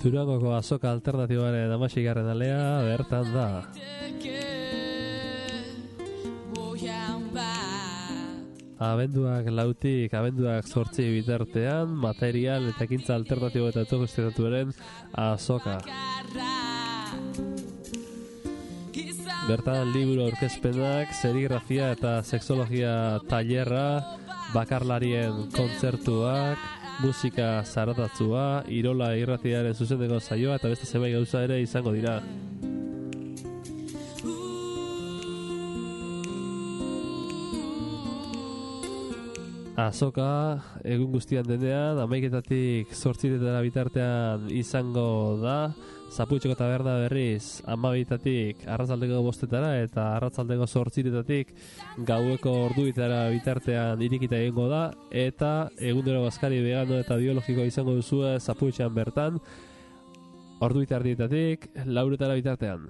Durangoko azoka alternatibaren 16. alea bertan da. Abenduak 4 abenduak 8 bitartean material eta ekintza alternatibo eta autogestionatuaren azoka. Bertan liburu aurkezpenak, serigrafia eta sexologia tailerra, bakarlarien kontzertuak, musika zaratatzua, Irola irratiaren zuzendeko saioa eta beste zenbait gauza ere izango dira. Azoka egun guztian denean 11:00 8:00 bitartean izango da. Zaputxeko taberna berriz 12:00 arratsaldeko 5:00 eta arratsaldeko 8:00 gaueko orduitara bitartean irekita egingo da, eta egunero bazkari vegano eta biologiko izango duzue Zaputxean bertan orduitardietatik 4:00 bitartean.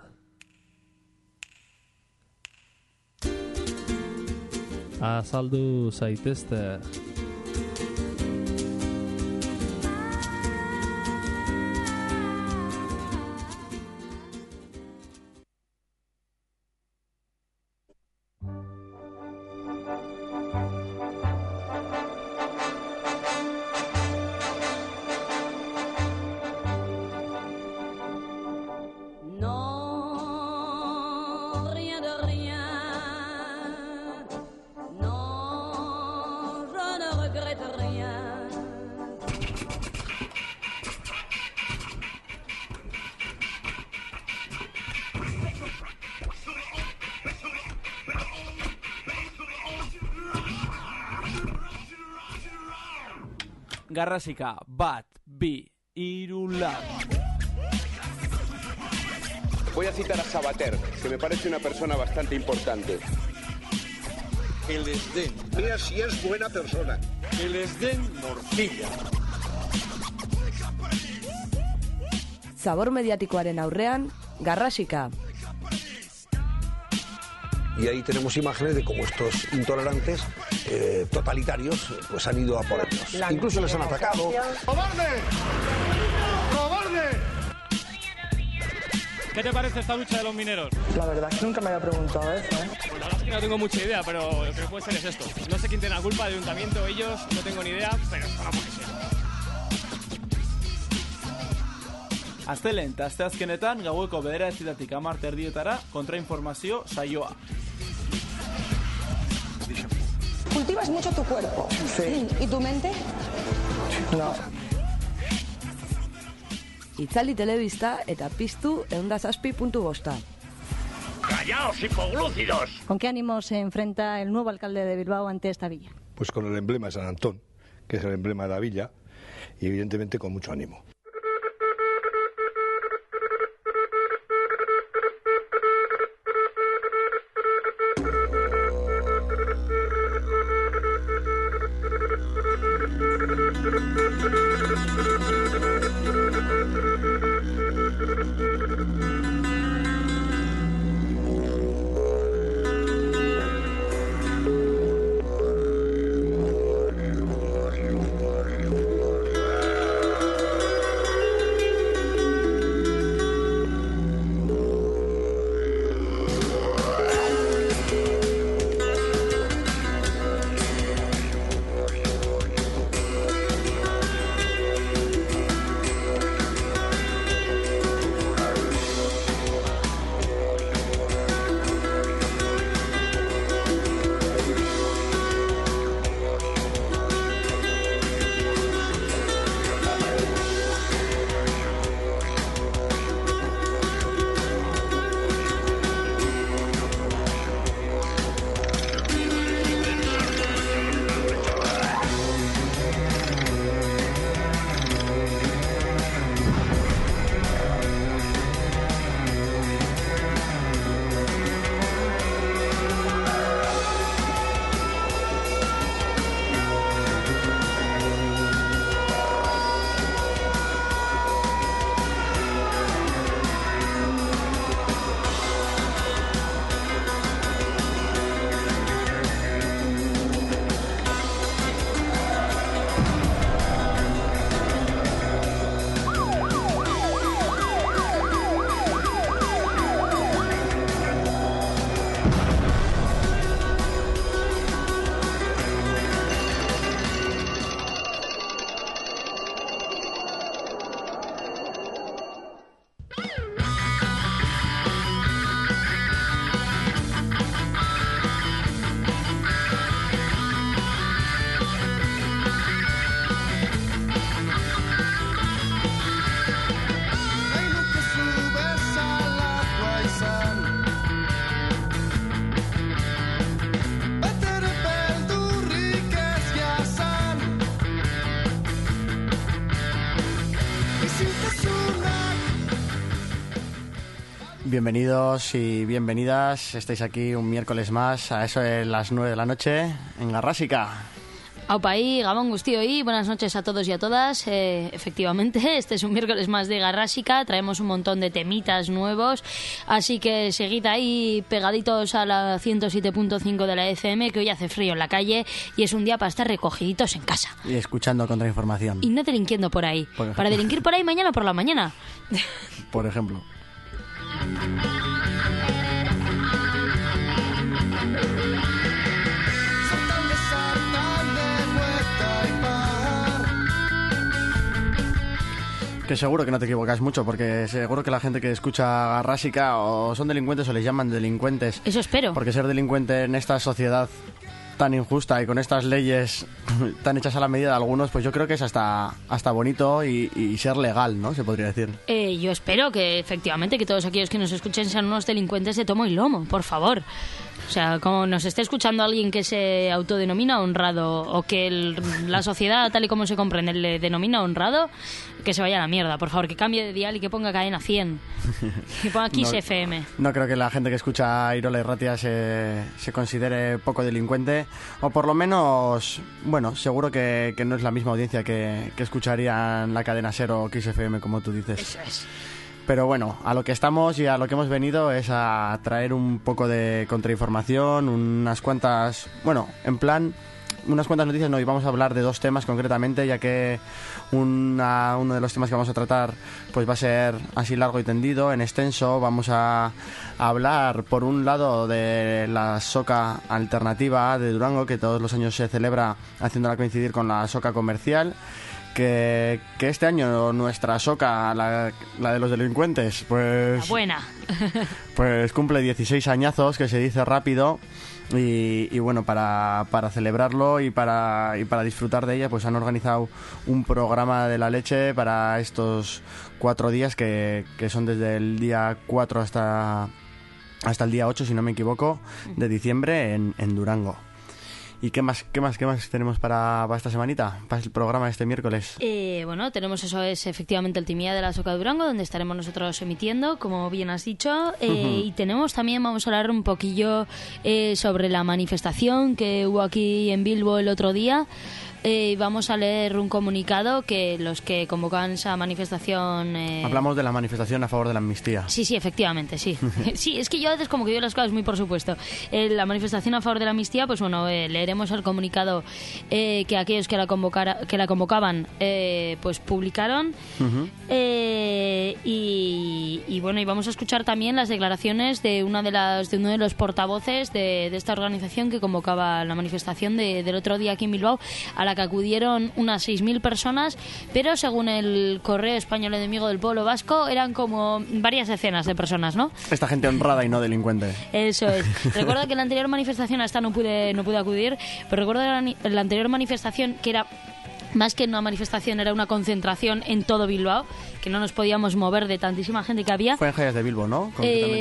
Azaldu zaitezte. Garrasika, 1, 2, 3, 4. Voy a citar a Sabater, que me parece una persona bastante importante. Que les den. Mira si es buena persona. Que les den morcilla. Zabor mediatikoaren aurrean, Garrasika. Y ahí tenemos imágenes de cómo estos intolerantes totalitarios pues han ido a por ellos. Incluso les han atacado. ¡Cobarde! ¡Cobarde! ¿Qué te parece esta lucha de los mineros? La verdad es que nunca me había preguntado eso, ¿eh? Pues la verdad es que no tengo mucha idea, pero lo que puede ser es esto. No sé quién tiene la culpa, el ayuntamiento, ellos, no tengo ni idea, pero esto no puede ser. Astelehen eta asteazkenetan gaueko 9:00 10:00 kontrainformazio saioa. Cultivas mucho tu cuerpo. Sí. ¿Y tu mente? No. Itzali telebista eta piztu 107.5. ¡Callaos, hipoglúcidos! ¿Con qué ánimo se enfrenta el nuevo alcalde de Bilbao ante esta villa? Pues con el emblema de San Antón, que es el emblema de la villa, y evidentemente con mucho ánimo. Bienvenidos y bienvenidas, estáis aquí un miércoles más a eso de las 9 de la noche en Garrásica. Aupa ahí, Gabón Gustío y buenas noches a todos y a todas. Efectivamente, este es un miércoles más de Garrásica, traemos un montón de temitas nuevos, así que seguid ahí pegaditos a la 107.5 de la FM, que hoy hace frío en la calle y es un día para estar recogiditos en casa. Y escuchando Contrainformación. Y no delinquiendo por ahí. Para delinquir por ahí mañana por la mañana. Por ejemplo. Que seguro que no te equivocas mucho, porque seguro que la gente que escucha Garrásica o son delincuentes o les llaman delincuentes. Eso espero. Porque ser delincuente en esta sociedad tan injusta y con estas leyes tan hechas a la medida de algunos, pues yo creo que es hasta bonito y ser legal, ¿no? Se podría decir. Yo espero que efectivamente que todos aquellos que nos escuchen sean unos delincuentes de tomo y lomo, por favor. O sea, como nos esté escuchando alguien que se autodenomina honrado o que la sociedad tal y como se comprende le denomina honrado, que se vaya a la mierda, por favor, que cambie de dial y que ponga cadena 100. Que ponga Kiss FM. No creo que la gente que escucha Irola y Ratia se considere poco delincuente, o por lo menos, bueno, seguro que no es la misma audiencia que escucharían la cadena SER o Kiss FM, como tú dices. Eso es. Pero bueno, a lo que estamos y a lo que hemos venido es a traer un poco de contrainformación, unas cuantas noticias, no, y vamos a hablar de dos temas concretamente, ya que uno de los temas que vamos a tratar pues va a ser así largo y tendido, en extenso. Vamos a hablar por un lado de la soca alternativa de Durango, que todos los años se celebra haciéndola coincidir con la soca comercial. Que este año nuestra soca, la de los delincuentes, pues... La buena. Pues cumple 16 añazos, que se dice rápido, y bueno, para celebrarlo y para disfrutar de ella, pues han organizado un programa de la leche para estos 4 días, que son desde el día 4 hasta el día 8, si no me equivoco, de diciembre en Durango. ¿Y qué más tenemos para esta semanita, para el programa de este miércoles? Bueno, tenemos eso, es efectivamente el Timía de la Soca de Durango, donde estaremos nosotros emitiendo, como bien has dicho. Y tenemos también, vamos a hablar un poquillo sobre la manifestación que hubo aquí en Bilbo el otro día. Vamos a leer un comunicado que los que convocan esa manifestación... Hablamos de la manifestación a favor de la amnistía. Sí, efectivamente, sí. Sí, es que yo a veces como que digo las cosas muy por supuesto. La manifestación a favor de la amnistía, pues bueno, leeremos el comunicado que aquellos que la convocaban pues publicaron. Y bueno, y vamos a escuchar también las declaraciones de uno de los portavoces de esta organización que convocaba la manifestación del otro día aquí en Bilbao, a la que acudieron unas 6.000 personas, pero según el Correo Español Enemigo del Pueblo Vasco eran como varias decenas de personas, ¿no? Esta gente honrada y no delincuente. Eso es. Recuerdo que en la anterior manifestación, a esta no pude acudir, pero recuerdo la anterior manifestación, que era más que una manifestación, era una concentración en todo Bilbao, que no nos podíamos mover de tantísima gente que había. Fue en Jallas de Bilbo, ¿no?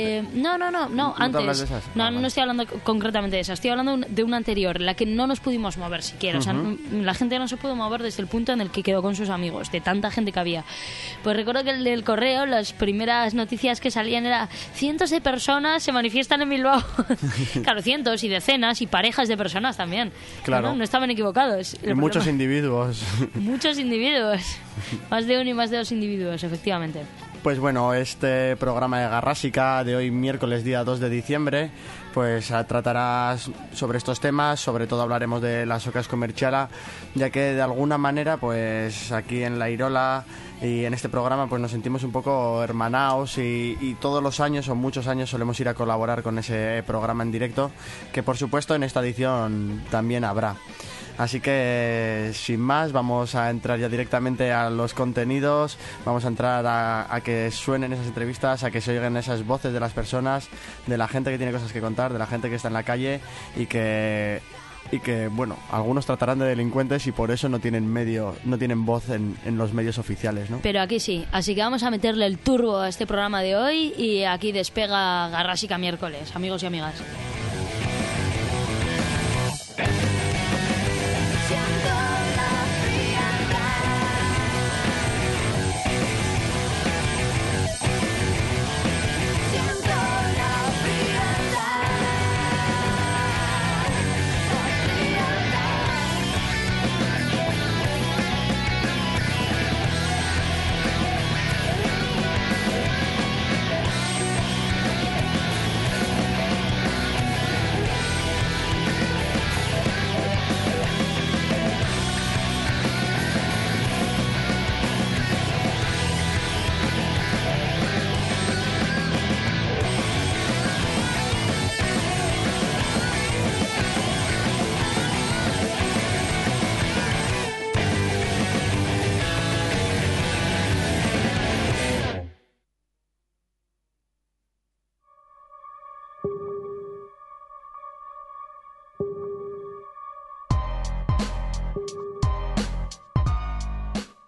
No, antes. ¿Hablas de esas? No estoy hablando concretamente de esas, estoy hablando de una anterior, la que no nos pudimos mover siquiera. O sea, la gente no se pudo mover desde el punto en el que quedó con sus amigos, de tanta gente que había. Pues recuerdo que el del Correo, las primeras noticias que salían era cientos de personas se manifiestan en Bilbao. Claro, cientos y decenas y parejas de personas también. Claro. No estaban equivocados. Y muchos individuos. Muchos individuos. Más de uno y más de dos individuos, efectivamente. Pues bueno, este programa de Garrásica de hoy, miércoles día 2 de diciembre, pues tratará sobre estos temas. Sobre todo hablaremos de las ocas comerciala, ya que de alguna manera, pues aquí en La Irola y en este programa, pues nos sentimos un poco hermanaos y todos los años o muchos años solemos ir a colaborar con ese programa en directo, que por supuesto en esta edición también habrá. Así que, sin más, vamos a entrar ya directamente a los contenidos, vamos a entrar a que suenen esas entrevistas, a que se oigan esas voces de las personas, de la gente que tiene cosas que contar, de la gente que está en la calle y que bueno, algunos tratarán de delincuentes y por eso no tienen voz en los medios oficiales, ¿no? Pero aquí sí, así que vamos a meterle el turbo a este programa de hoy y aquí despega Garrásica miércoles, amigos y amigas. Siento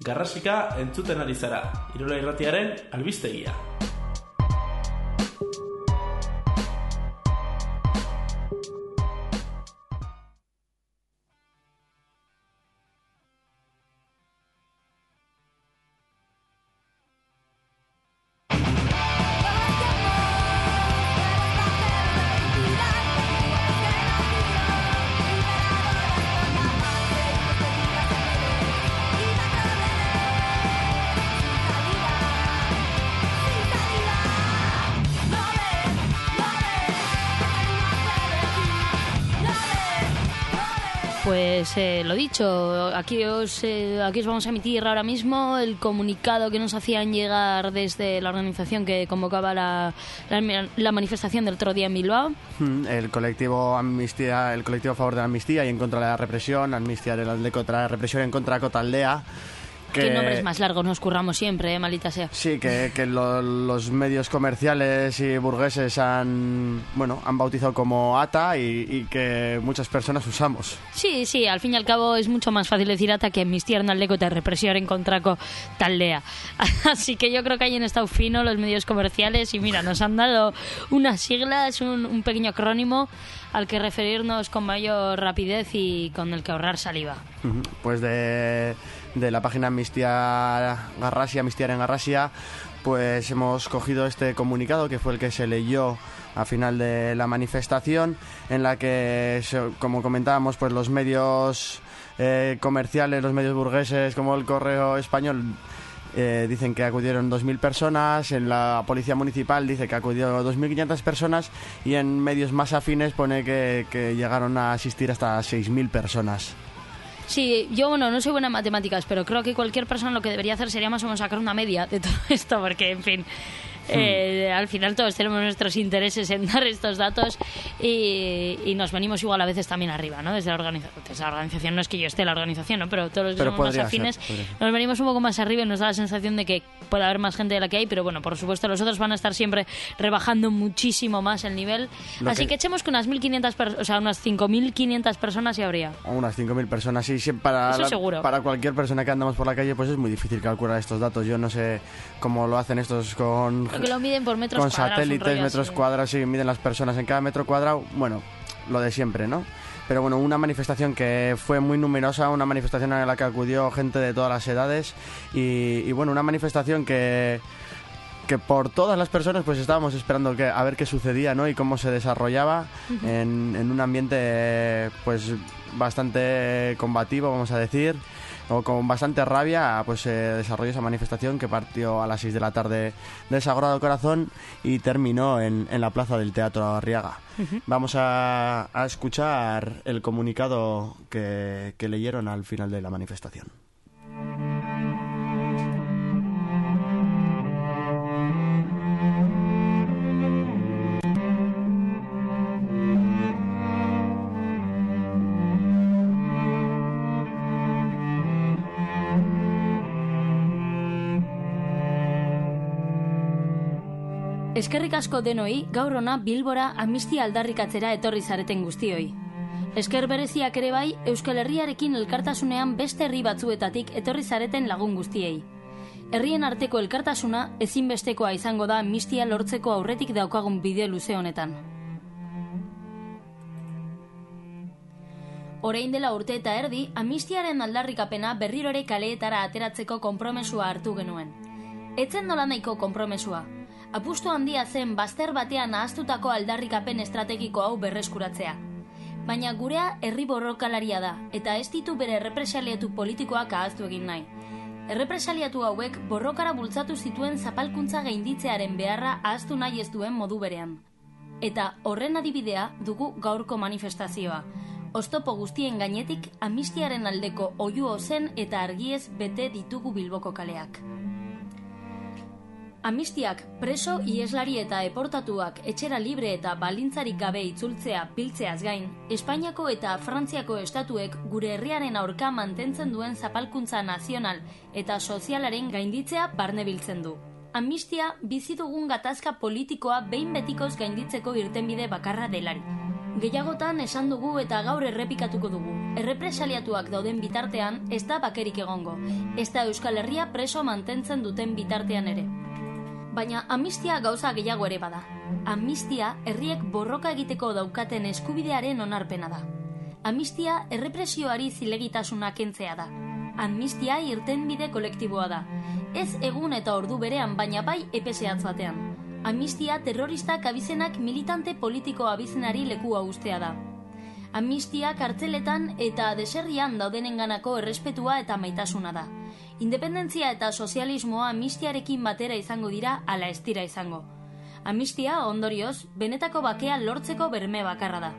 Garrasika entzuten ari zara, Irula Irratiaren albistegia. Pues lo dicho, aquí os vamos a emitir ahora mismo el comunicado que nos hacían llegar desde la organización que convocaba la manifestación del otro día en Bilbao. El colectivo Amnistía, el colectivo a favor de la amnistía y en contra de la represión, Amnistía de contra la represión en contra de Cotaldea. ¿Qué nombres más largos nos curramos siempre, maldita sea? Sí, que los medios comerciales y burgueses han bautizado como ATA y que muchas personas usamos. Sí, al fin y al cabo es mucho más fácil decir ATA que amnistía aldeko eta represión en kontrako taldea. Así que yo creo que hayan estado fino los medios comerciales y mira, nos han dado unas siglas, un pequeño acrónimo al que referirnos con mayor rapidez y con el que ahorrar saliva. Pues de la página Amnistía en Garrasia, pues hemos cogido este comunicado que fue el que se leyó a final de la manifestación, en la que, como comentábamos, pues los medios comerciales, los medios burgueses como el Correo Español dicen que acudieron 2.000 personas, en la Policía Municipal dice que acudieron 2.500 personas y en medios más afines pone que llegaron a asistir hasta 6.000 personas. Sí, yo no soy buena en matemáticas, pero creo que cualquier persona lo que debería hacer sería más o menos sacar una media de todo esto, porque, en fin, al final todos tenemos nuestros intereses en dar estos datos y nos venimos igual a veces también arriba, ¿no? Desde la organización, no es que yo esté en la organización, ¿no? Pero todos los que somos más afines nos venimos un poco más arriba y nos da la sensación de que puede haber más gente de la que hay, pero bueno, por supuesto los otros van a estar siempre rebajando muchísimo más el nivel, así que echemos que unas 1.500 unas 5.500 personas ya habría. Unas 5.000 personas, sí, para cualquier persona que andamos por la calle pues es muy difícil calcular estos datos. Yo no sé cómo lo hacen estos que lo miden por metros con cuadrados, satélites, metros cuadrados, y miden las personas en cada metro cuadrado. Bueno, lo de siempre, ¿no? Pero bueno, una manifestación que fue muy numerosa, una manifestación en la que acudió gente de todas las edades y bueno, una manifestación que por todas las personas pues estábamos esperando a ver qué sucedía, ¿no? Y cómo se desarrollaba en un ambiente pues bastante combativo, vamos a decir, o con bastante rabia, pues se desarrolló esa manifestación que partió a las 6 de la tarde del Sagrado Corazón y terminó en la plaza del Teatro Arriaga. Vamos a escuchar el comunicado que leyeron al final de la manifestación. Eskerrik asko denoi, gaur hona Bilbora amnistia aldarrikatzera etorri zareten guztioi. Esker bereziak ere bai, Euskal Herriarekin elkartasunean beste herri batzuetatik etorri zareten lagun guztiei. Herrien arteko elkartasuna ezinbestekoa izango da amnistia lortzeko aurretik daukagun bide luze honetan. Orain dela urte eta erdi, amnistiaren aldarrikapena berrirore kaleetara ateratzeko konpromesua hartu genuen. Etzen nolanahiko konpromesua. Apustu handia zen bazter batean ahaztutako aldarrikapen estrategiko hau berreskuratzea. Baina gurea herri borrokalaria da, eta ez ditu bere errepresaliatu politikoak ahaztu egin nahi. Errepresaliatu hauek borrokara bultzatu zituen zapalkuntza gainditzearen beharra ahaztu nahi ez duen modu berean. Eta horren adibidea dugu gaurko manifestazioa. Oztopo guztien gainetik amnistiaren aldeko oihu ozen eta argiez bete ditugu Bilboko kaleak. Amnistiak preso, ieslari eta eportatuak etxera libre eta baldintzarik gabe itzultzea biltzeaz gain, Espainiako eta Frantziako estatuek gure herriaren aurka mantentzen duen zapalkuntza nazional eta sozialaren gainditzea barne biltzen du. Amnistia bizi dugun gatazka politikoa behin betikoz gainditzeko irtenbide bakarra delari. Gehiagotan esan dugu eta gaur errepikatuko dugu. Errepresaliatuak dauden bitartean ez da bakerik egongo. Ez da Euskal Herria preso mantentzen duten bitartean ere. Baina amnistia gauza gehiago ere bada. Amnistia herriek borroka egiteko daukaten eskubidearen onarpena da. Amnistia errepresioari zilegitasuna kentzea da. Amnistia irtenbide kolektiboa da. Ez egun eta ordu berean, baina bai epe zehatz batean. Amnistia terroristak abizenak militante politiko abizenari lekua ustea da. Amnistia kartzeletan eta deserrian daudenenganako errespetua eta maitasuna da. Independentzia eta sozialismoa amnistiarekin batera izango dira ala ez dira izango. Amnistia, ondorioz, benetako bakea lortzeko berme bakarra da.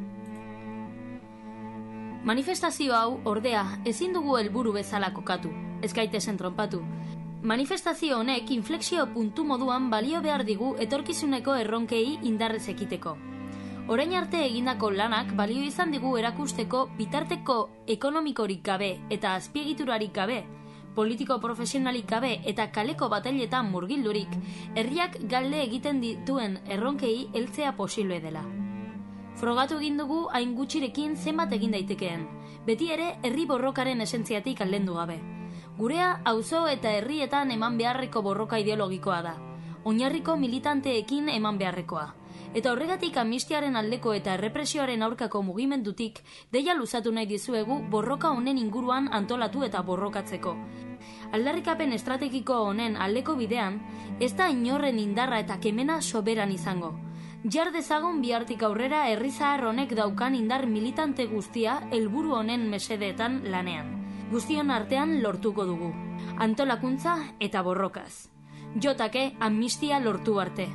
Manifestazio hau, ordea, ezin dugu helburu bezala kokatu, ez gaitezen tronpatu. Manifestazio honek inflexio puntu moduan balio behar digu etorkizuneko erronkei indarrez ekiteko. Orain arte egindako lanak balio izan digu erakusteko bitarteko ekonomikorik gabe eta azpiegiturarik gabe, politiko profesionalik gabe eta kaleko batailetan murgildurik, herriak galde egiten dituen erronkei heltzea posible dela. Frogatu egin dugu hain gutxirekin zenbat egin daitekeen, beti ere herri borrokaren esentziatik aldendu gabe. Gurea auzo eta herrietan eman beharreko borroka ideologikoa da, oinarriko militanteekin eman beharrekoa. Eta horregatik amnistiaren aldeko eta errepresioaren aurkako mugimendutik deia luzatu nahi dizuegu borroka honen inguruan antolatu eta borrokatzeko. Aldarrikapen estrategiko honen aldeko bidean, ez da inorren indarra eta kemena soberan izango. Jar dezagun bihartik aurrera herri zahar honek daukan indar militante guztia helburu honen mesedeetan lanean. Guztion artean lortuko dugu. Antolakuntza eta borrokaz. Jotake amnistia lortu arte.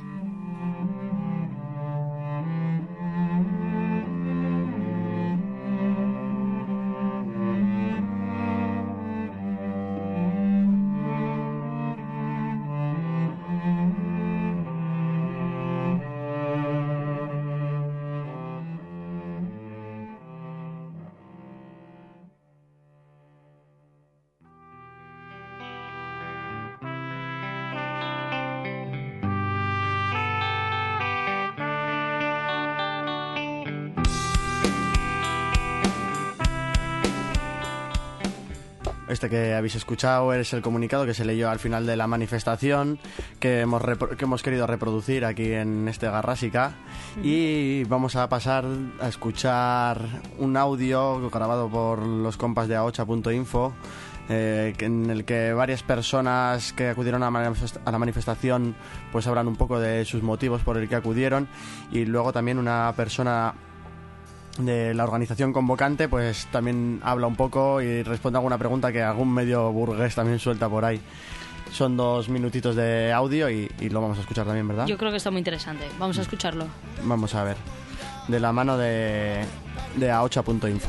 Este que habéis escuchado es el comunicado que se leyó al final de la manifestación que hemos querido reproducir aquí en este Garrásica, y vamos a pasar a escuchar un audio grabado por los compas de ahocha.info en el que varias personas que acudieron a la manifestación pues hablan un poco de sus motivos por el que acudieron, y luego también una persona de la organización convocante pues también habla un poco y responde a alguna pregunta que algún medio burgués también suelta por ahí. Son 2 minutitos de audio y lo vamos a escuchar también, ¿verdad? Yo creo que está muy interesante. Vamos a escucharlo. Vamos a ver. De la mano de ahocha.info.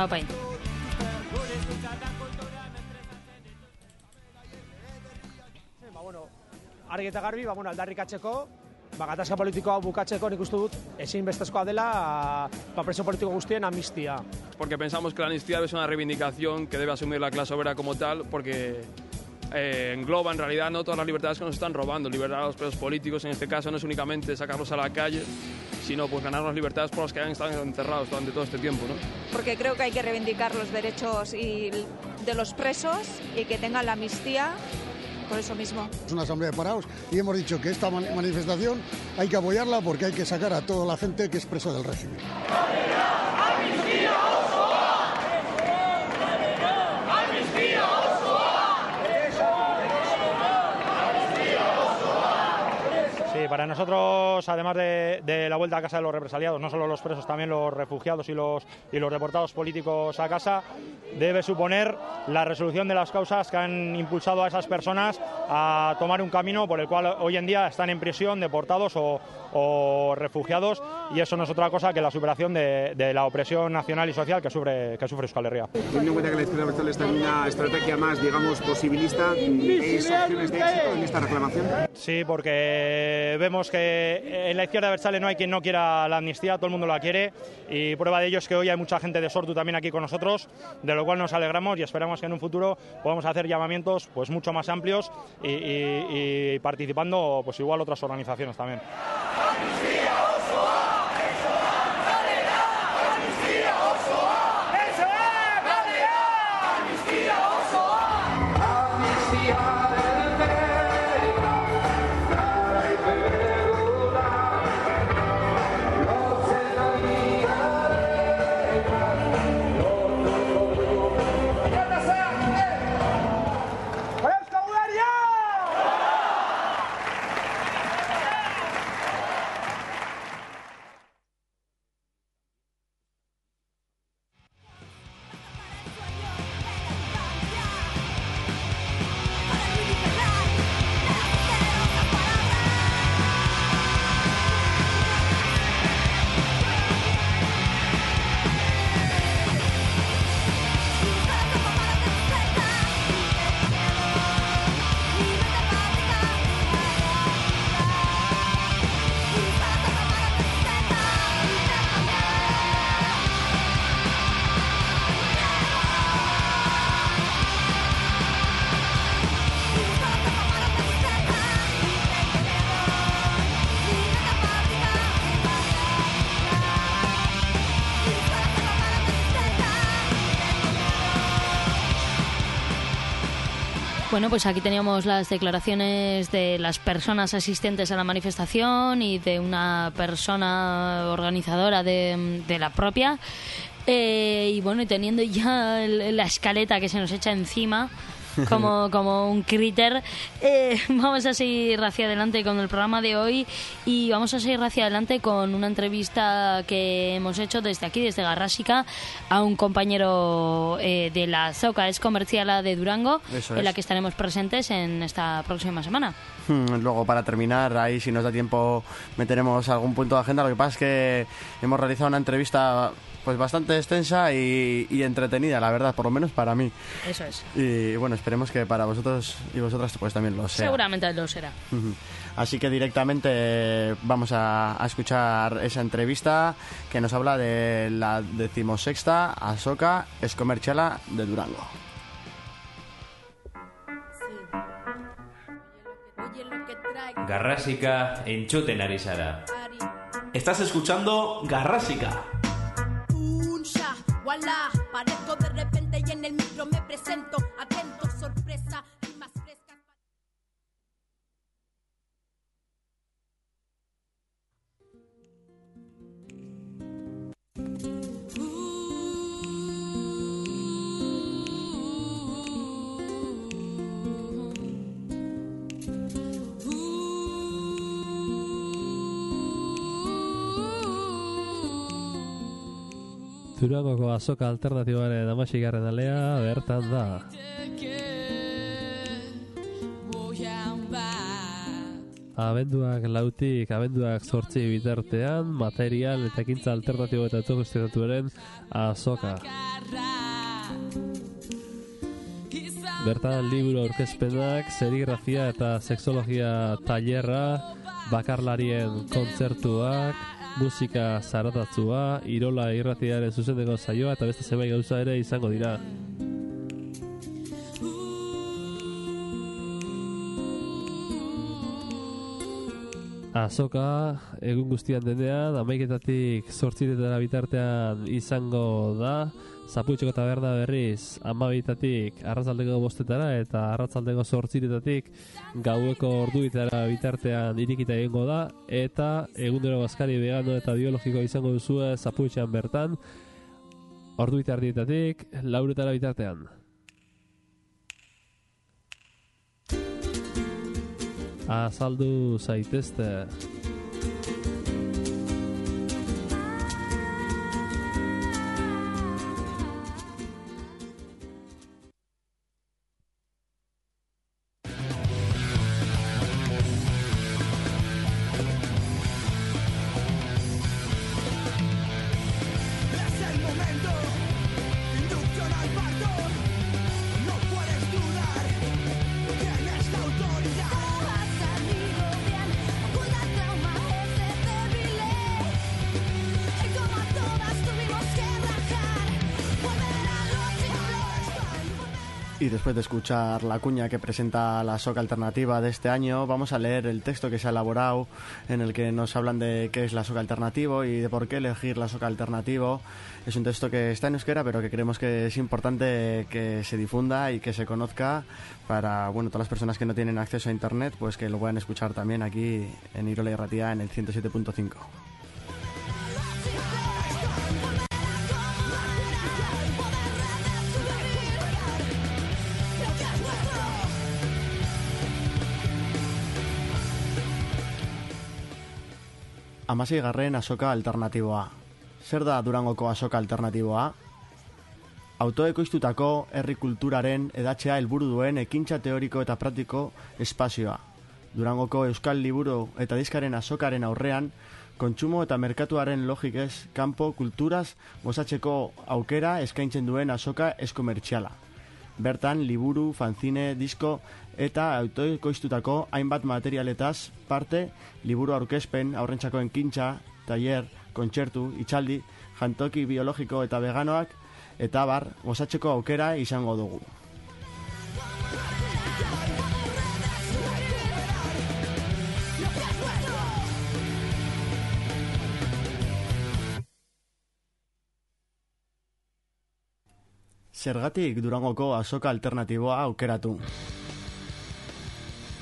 Argi eta garbi, aldarrikatzeko, gatazka politiko hau bukatzeko nik uste dut ezinbestezkoa dela preso politiko guztien amnistia. Porque pensamos que la amnistía es una reivindicación que debe asumir la clase obrera como tal, porque engloba en realidad no todas las libertades que nos están robando. Liberar a los presos políticos en este caso no es únicamente sacarlos a la calle, sino pues ganar las libertades por las que han estado encerrados durante todo este tiempo, ¿no? Porque creo que hay que reivindicar los derechos de los presos y que tengan la amnistía. Por eso mismo. Es una asamblea de parados y hemos dicho que esta manifestación hay que apoyarla porque hay que sacar a toda la gente que es presa del régimen. Sí, para nosotros, además de la vuelta a casa de los represaliados, no solo los presos, también los refugiados y los deportados políticos a casa, debe suponer la resolución de las causas que han impulsado a esas personas a tomar un camino por el cual hoy en día están en prisión, deportados o refugiados, y eso no es otra cosa que la superación de la opresión nacional y social que sufre Euskal Herria. Teniendo en cuenta que la izquierda abertzale está en una estrategia más, digamos, posibilista, ¿veis opciones de éxito en esta reclamación? Sí, porque vemos que en la izquierda abertzale no hay quien no quiera la amnistía, todo el mundo la quiere, y prueba de ello es que hoy hay mucha gente de Sortu también aquí con nosotros, de lo cual nos alegramos y esperamos que en un futuro podamos hacer llamamientos pues mucho más amplios y participando pues igual otras organizaciones también. Bueno, pues aquí teníamos las declaraciones de las personas asistentes a la manifestación y de una persona organizadora de la propia. Y bueno, y teniendo ya la escaleta que se nos echa encima como un críter, vamos a seguir hacia adelante con el programa de hoy, y vamos a seguir hacia adelante con una entrevista que hemos hecho desde aquí, desde Garrásica, a un compañero de la Azoka Es Comerciala de Durango, en la que estaremos presentes en esta próxima semana. Luego, para terminar, ahí si nos da tiempo meteremos algún punto de agenda. Lo que pasa es que hemos realizado una entrevista pues bastante extensa y entretenida, la verdad, por lo menos para mí. Eso es. Y bueno, esperemos que para vosotros y vosotras pues también lo sea. Seguramente lo será. Así que directamente vamos a escuchar esa entrevista que nos habla de la 16ª Azoka Es Comerciala de Durango. Garrásica entzuten ari zara. Estás escuchando Garrásica. Voilà, parezco de repente y en el micro me presento. Atento, sorpresa y más fresca. Durangoko Azoka Alternatibaren 16. alea bertan da. Abenduak 4 abenduak 8 bitartean material eta ekintza alternatibo eta autogestionatuaren Azoka. Bertan liburu aurkezpenak, serigrafia eta sexologia tailerra, bakarlarien kontzertuak, musika zaratatzua, Irola irratiaren zuzendeko saioa eta beste zenbait gauza ere izango dira. Azoka egun guztian denean 11:00 8:00 bitartean izango da. Zaputxeko taberna berriz 12:00 arratsaldeko 5:00 eta arratsaldeko 8:00 gaueko orduitara bitartean irekita egingo da, eta egunero bazkari vegano eta biologiko izango duzue Zaputxean bertan orduitardietatik 4:00 bitartean. Azaldu zaitezte. Y después de escuchar la cuña que presenta la Azoka Alternativa de este año, vamos a leer el texto que se ha elaborado, en el que nos hablan de qué es la Azoka Alternativo y de por qué elegir la Azoka Alternativo. Es un texto que está en euskera, pero que creemos que es importante que se difunda y que se conozca para, bueno, todas las personas que no tienen acceso a internet, pues que lo puedan escuchar también aquí en Irola y Ratia en el 107.5. Amaseigarren Azoka Alternatiboa. Zer da Durangoko Azoka Alternatiboa? Autoekoiztutako herri kulturaren edatzea helburu duen ekintza teoriko eta praktiko espazioa. Durangoko euskal liburu eta diskaren azokaren aurrean, kontsumo eta merkatuaren logikez kanpo kulturaz gozatzeko aukera eskaintzen duen Azoka Ez Komerciala. Bertan, liburu, fanzine, disko eta autoekoiztutako hainbat materialetaz parte, liburu aurkezpen, aurrentzako enkintza, tailer, kontzertu, hitzaldi, jantoki biologiko eta veganoak, eta bar, gozatzeko aukera izango dugu. Zergatik Durangoko Azoka Alternatiboa aukeratu?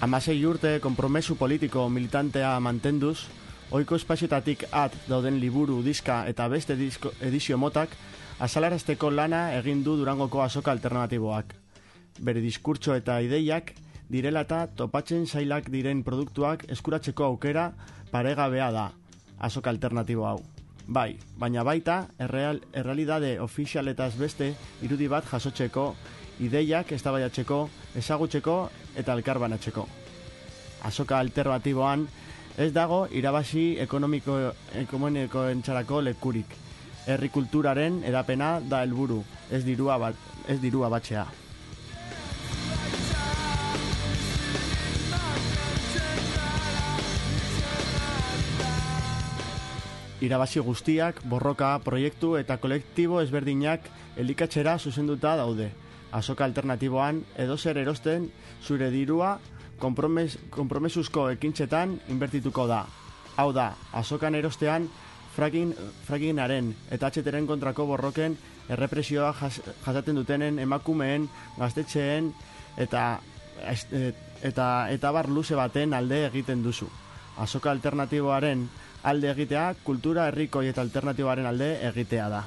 16 urte konpromesu politiko militantea mantenduz, ohiko espazioetatik dauden liburu, diska eta beste edizio motak azalarazteko lana egin du Durangoko azoka alternatiboak. Bere diskurtso eta ideiak direla eta topatzen zailak diren produktuak eskuratzeko aukera paregabea da azoka alternatibo hau. Bai, baina baita errealidade ofizialetaz beste irudi bat jasotzeko, ideiak eztabaidatzeko, ezagutzeko eta elkarbanatzeko. Azoka alternatiboan ez dago irabazi ekonomikoentzarako lekurik. Herri kulturaren edapena da helburu, ez dirua batzea. Irabazi guztiak, borroka, proiektu eta kolektibo ezberdinak elikatzera zuzenduta daude. Azoka alternatiboan edozer erosten zure dirua konpromesuzko ekintzetan inbertituko da. Hau da, azokan erostean frackingaren eta HTren kontrako borroken errepresioa jasaten dutenen emakumeen, gaztetxeen eta bar luze baten alde egiten duzu. Azoka alternatiboaren alde egitea, kultura herrikoi eta alternatiboaren alde egitea da.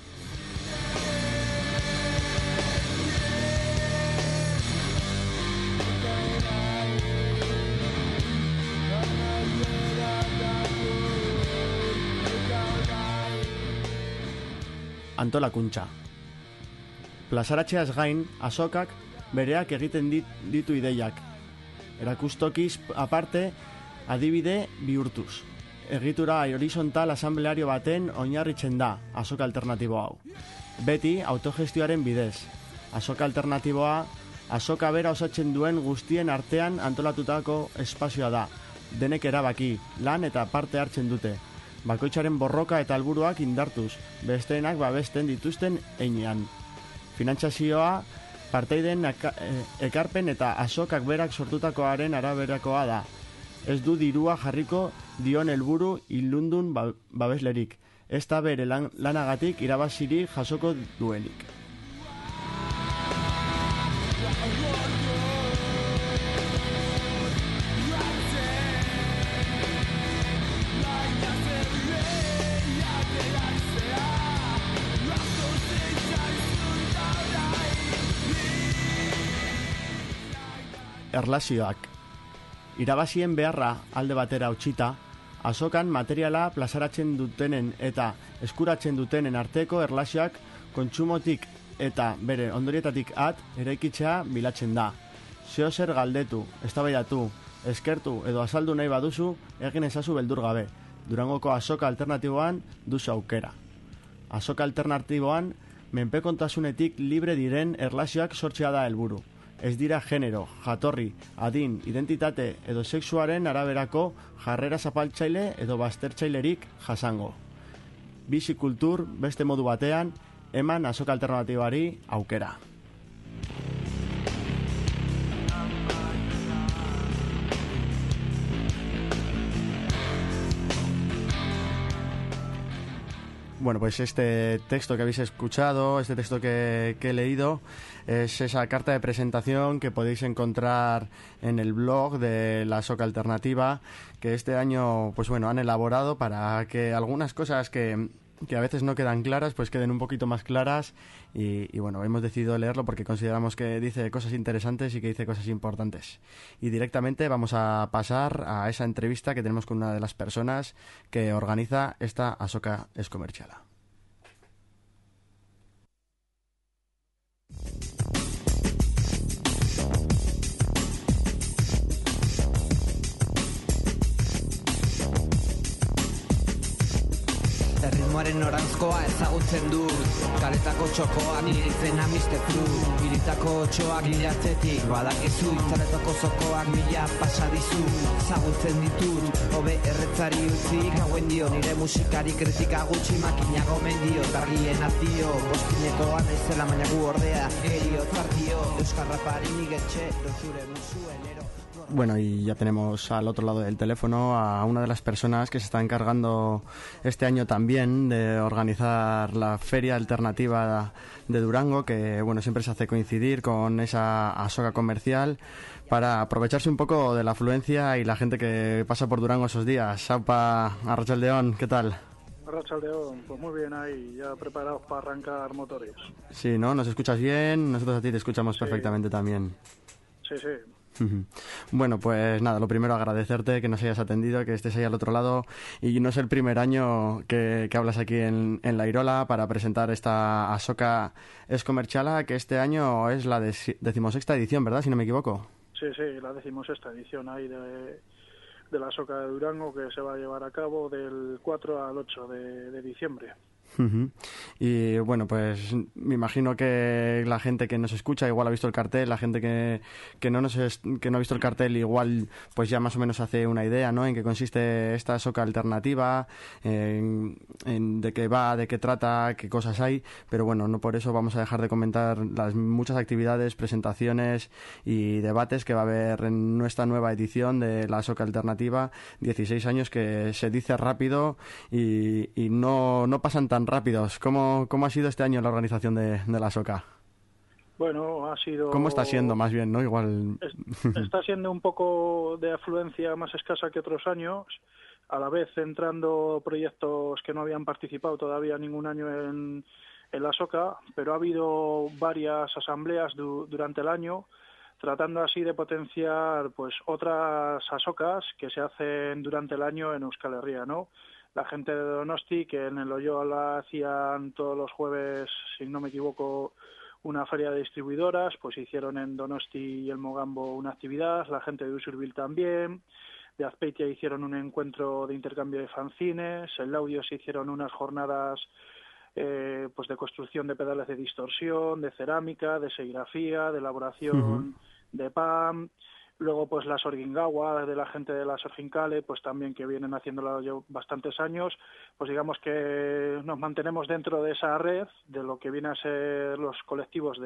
Antolakuntza. Plazaratzeaz gain, azokak bereak egiten ditu ideiak. Erakustokiz aparte adibide bihurtuz. Egitura horizontal asambleario baten oinarritzen da azoka alternatibo hau. Beti autogestioaren bidez. Azoka alternatiboa azoka bera osatzen duen guztien artean antolatutako espazioa da. Denek erabaki, lan eta parte hartzen dute. Bakoitzaren borroka eta helburuak indartuz, besteenak babesten dituzten heinean. Finantzazioa parteiden ekarpen eta azokak berak sortutakoaren araberakoa da. Ez du dirua jarriko dion helburu ilundun babeslerik. Ez da bere lanagatik irabazirik jasoko duenik. Erlazioak. Irabazien beharra alde batera utzita, azokan materiala plazaratzen dutenen eta eskuratzen dutenen arteko erlazioak kontsumotik eta bere ondorietatik eraikitzea bilatzen da. Zeo zer galdetu, eztabaidatu, eskertu edo azaldu nahi baduzu, egin ezazu beldur gabe. Durangoko azoka alternatiboan duzu aukera. Azoka alternatiboan menpekontasunetik libre diren erlazioak sortzea da helburu. Ez dira genero, jatorri, adin, identitate edo sexuaren araberako jarrera zapaltzaile edo baztertzailerik jasango. Bizi kultur beste modu batean, eman azoka alternatibari aukera. Bueno, pues este texto que habéis escuchado, este texto que he leído, es esa carta de presentación que podéis encontrar en el blog de la Azoka Alternativa, que este año, pues bueno, han elaborado para que algunas cosas que a veces no quedan claras, pues queden un poquito más claras y bueno, hemos decidido leerlo porque consideramos que dice cosas interesantes y que dice cosas importantes. Y directamente vamos a pasar a esa entrevista que tenemos con una de las personas que organiza esta Azoka Eskomertziala. Erritmoaren noranzkoa ezagutzen dut, kaletako txokoak niritzen amistezu, iritako txoak liratzetik, badakizu itzaletako zokoak mila pasadizu, ezagutzen ditut, hobe erretzari utzik, hauen dio nire musikari kritika gutxi makina gomendio, targien atio, bostinekoan ezela baina gu ordea, erio zartio, euskarrapari nigetxe, dozure musu enero. Bueno, y ya tenemos al otro lado del teléfono a una de las personas que se está encargando este año también de organizar la Feria Alternativa de Durango, que bueno, siempre se hace coincidir con esa asoka comercial para aprovecharse un poco de la afluencia y la gente que pasa por Durango esos días. Saupa, Arratsaldeon, ¿qué tal? Arratsaldeon, pues muy bien ahí, ya preparados para arrancar motores. Sí, ¿no? ¿Nos escuchas bien? Nosotros a ti te escuchamos perfectamente también. Sí, sí. Bueno, pues nada, lo primero agradecerte que nos hayas atendido, que estés ahí al otro lado, y no es el primer año que hablas aquí en La Irola para presentar esta asoka Escomerciala, que este año es la 16ª edición, ¿verdad? Si no me equivoco. Sí, la 16ª edición ahí de la asoka de Durango, que se va a llevar a cabo del 4 al 8 de diciembre. Y bueno, pues me imagino que la gente que nos escucha igual ha visto el cartel, la gente que no ha visto el cartel igual pues ya más o menos hace una idea, ¿no? En qué consiste esta asoka alternativa, en de qué va, de qué trata, qué cosas hay, pero bueno, no por eso vamos a dejar de comentar las muchas actividades, presentaciones y debates que va a haber en nuestra nueva edición de la asoka alternativa. 16 años que se dice rápido y no pasan tan rápidos. ¿Cómo ha sido este año la organización de la asoka? Bueno, ha sido... ¿Cómo está siendo más bien, no? Igual... Está siendo un poco de afluencia más escasa que otros años, a la vez entrando proyectos que no habían participado todavía ningún año en la asoka, pero ha habido varias asambleas durante el año, tratando así de potenciar pues otras asokas que se hacen durante el año en Euskal Herria, ¿no? La gente de Donosti, que en el Loyola hacían todos los jueves, si no me equivoco, una feria de distribuidoras, pues hicieron en Donosti y el Mogambo una actividad, la gente de Usurbil también, de Azpeitia hicieron un encuentro de intercambio de fanzines, en Laudio se hicieron unas jornadas pues de construcción de pedales de distorsión, de cerámica, de serigrafía, de elaboración de pan. Luego, pues la Sorgingawa de la gente de la Sorgincale, pues también que vienen haciéndolo ya bastantes años, pues digamos que nos mantenemos dentro de esa red de lo que viene a ser los colectivos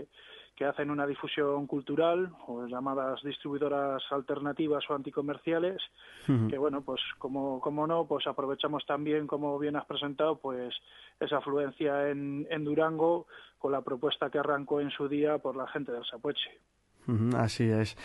que hacen una difusión cultural, o llamadas distribuidoras alternativas o anticomerciales, que bueno, pues como no, pues aprovechamos también, como bien has presentado, pues esa afluencia en Durango con la propuesta que arrancó en su día por la gente del Sapueche. Así es.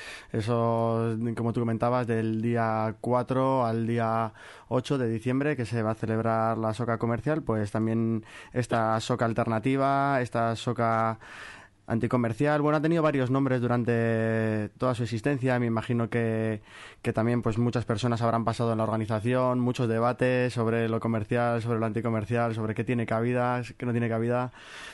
Eso, como tú comentabas, del día 4 al día 8 de diciembre, que se va a celebrar la asoka comercial, pues también esta asoka alternativa, esta asoka anticomercial, bueno, ha tenido varios nombres durante toda su existencia. Me imagino que también pues muchas personas habrán pasado en la organización, muchos debates sobre lo comercial, sobre lo anticomercial, sobre qué tiene cabida, qué no tiene cabida.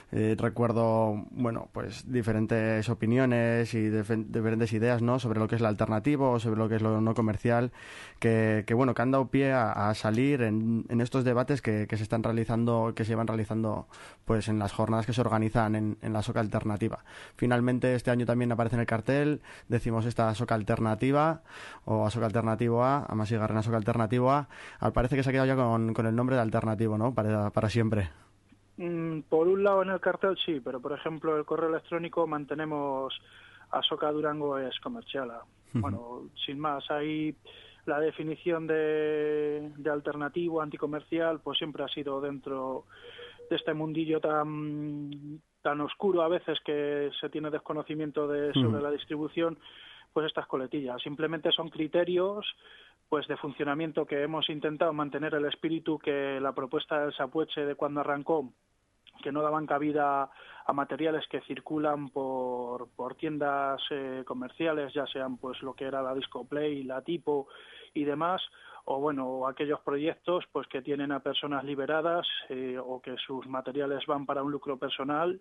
Recuerdo, bueno, pues diferentes opiniones y diferentes ideas, ¿no? Sobre lo que es lo alternativo, sobre lo que es lo no comercial, que bueno, que han dado pie a salir en estos debates que se están realizando, que se llevan realizando pues en las jornadas que se organizan en la asoka alternativa. Finalmente este año también aparece en el cartel, decimos esta asoka alternativa o asoka alternativo A, Amasigarren asoka alternativo A, al parece que se ha quedado ya con el nombre de alternativo, ¿no? Para siempre. Por un lado en el cartel sí, pero por ejemplo el correo electrónico mantenemos asoka Durango Escomerciala. Bueno, sin más, ahí la definición de alternativo, anticomercial, pues siempre ha sido dentro de este mundillo tan oscuro a veces que se tiene desconocimiento sobre la distribución, pues estas coletillas. Simplemente son criterios pues de funcionamiento que hemos intentado mantener el espíritu que la propuesta del Sapueche de cuando arrancó, que no daban cabida a materiales que circulan por tiendas comerciales, ya sean pues lo que era la Discoplay, la Tipo y demás, o bueno, aquellos proyectos pues que tienen a personas liberadas o que sus materiales van para un lucro personal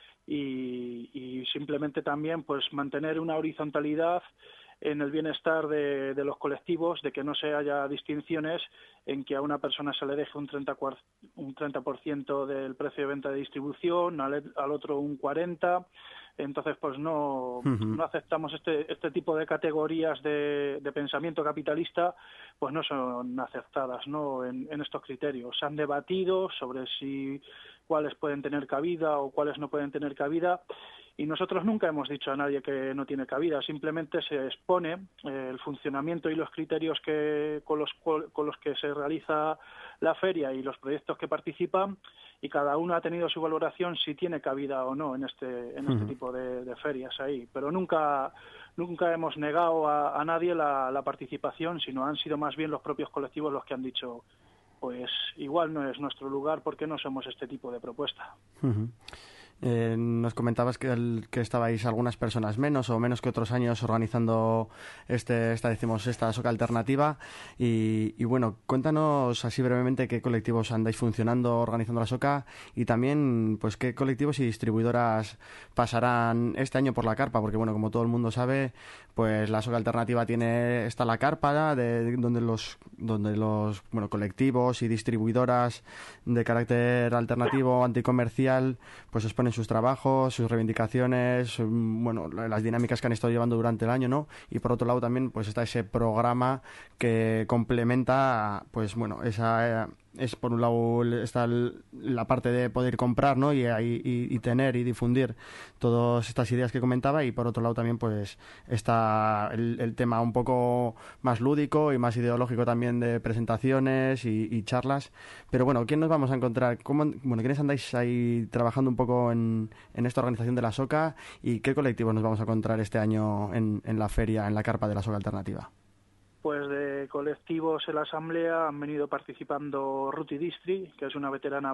y simplemente también pues mantener una horizontalidad en el bienestar de los colectivos, de que no se haya distinciones en que a una persona se le deje un 30% del precio de venta de distribución, al otro un 40%, Entonces, pues no aceptamos este tipo de categorías de pensamiento capitalista, pues no son aceptadas, ¿no? En estos criterios. Se han debatido sobre cuáles pueden tener cabida o cuáles no pueden tener cabida, y nosotros nunca hemos dicho a nadie que no tiene cabida, simplemente se expone el funcionamiento y los criterios con los que se realiza la feria y los proyectos que participan, y cada uno ha tenido su valoración si tiene cabida o no en este tipo de ferias ahí. Pero nunca hemos negado a nadie la participación, sino han sido más bien los propios colectivos los que han dicho, pues igual no es nuestro lugar porque no somos este tipo de propuesta. Nos comentabas que estabais algunas personas menos que otros años organizando esta 16ª Soca Alternativa y bueno, cuéntanos así brevemente qué colectivos andáis funcionando organizando la Soca y también pues qué colectivos y distribuidoras pasarán este año por la carpa, porque bueno, como todo el mundo sabe, pues la Soca Alternativa está la carpa donde los colectivos y distribuidoras de carácter alternativo, anticomercial, pues exponen sus trabajos, sus reivindicaciones, bueno, las dinámicas que han estado llevando durante el año, ¿no? Y por otro lado también pues está ese programa que complementa, pues bueno, es por un lado está la parte de poder comprar, ¿no? Y tener y difundir todas estas ideas que comentaba, y por otro lado también pues está el tema un poco más lúdico y más ideológico también de presentaciones y charlas. Pero bueno, ¿quién nos vamos a encontrar? ¿Quiénes andáis ahí trabajando un poco en esta organización de la Soca y qué colectivos nos vamos a encontrar este año en la feria, en la carpa de la Soca Alternativa? Pues de colectivos en la asamblea han venido participando Ruti Distri, que es una veterana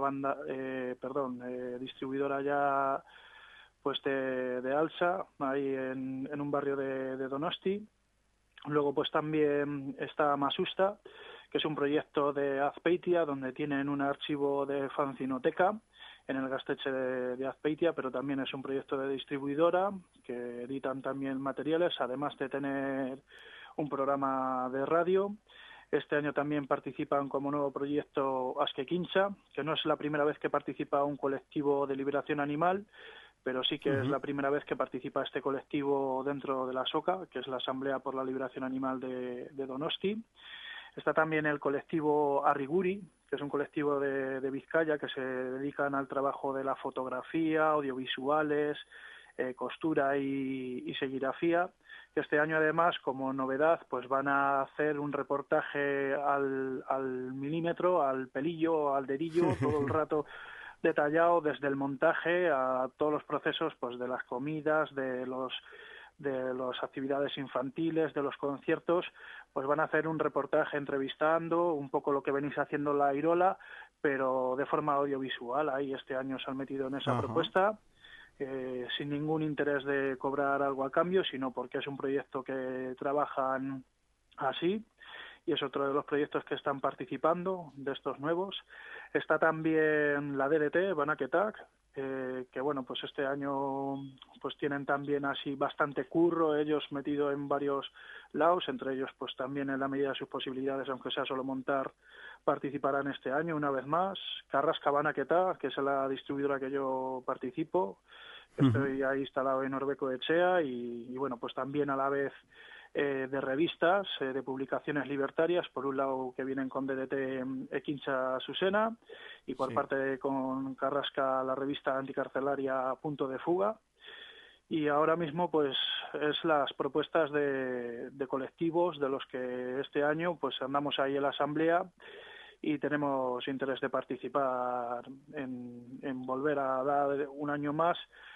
distribuidora ya pues de Alsa, ahí en un barrio de Donosti. Luego pues también está Masusta, que es un proyecto de Azpeitia, donde tienen un archivo de fanzinoteca en el Gaztetxe de Azpeitia, pero también es un proyecto de distribuidora, que editan también materiales, además de tener un programa de radio. Este año también participan como nuevo proyecto Askequincha, que no es la primera vez que participa un colectivo de liberación animal, pero sí que es la primera vez que participa este colectivo dentro de la SOCA, que es la Asamblea por la Liberación Animal de Donosti. Está también el colectivo Arriguri, que es un colectivo de Vizcaya que se dedican al trabajo de la fotografía, audiovisuales, costura y serigrafía. Este año además, como novedad, pues van a hacer un reportaje al milímetro, al pelillo, al dedillo, todo el rato detallado desde el montaje a todos los procesos, pues de las comidas, de las actividades infantiles, de los conciertos. Pues van a hacer un reportaje entrevistando un poco lo que venís haciendo la Irola, pero de forma audiovisual. Ahí este año se han metido en esa propuesta. Sin ningún interés de cobrar algo a cambio, sino porque es un proyecto que trabajan así, y es otro de los proyectos que están participando de estos nuevos. Está también la DDT, Banaketak, que bueno, pues este año pues tienen también así bastante curro, ellos metido en varios lados, entre ellos pues también en la medida de sus posibilidades, aunque sea solo montar, participarán este año una vez más. Carrasca Banaketak, que es la distribuidora que yo participo, estoy ahí instalado en Orbeco Etxea, y bueno, pues también a la vez de revistas, de publicaciones libertarias, por un lado que vienen con DDT Equincha Susena, y por parte con Carrasca la revista anticarcelaria Punto de Fuga. Y ahora mismo pues es las propuestas de colectivos de los que este año pues andamos ahí en la asamblea, y tenemos interés de participar en volver a dar un año más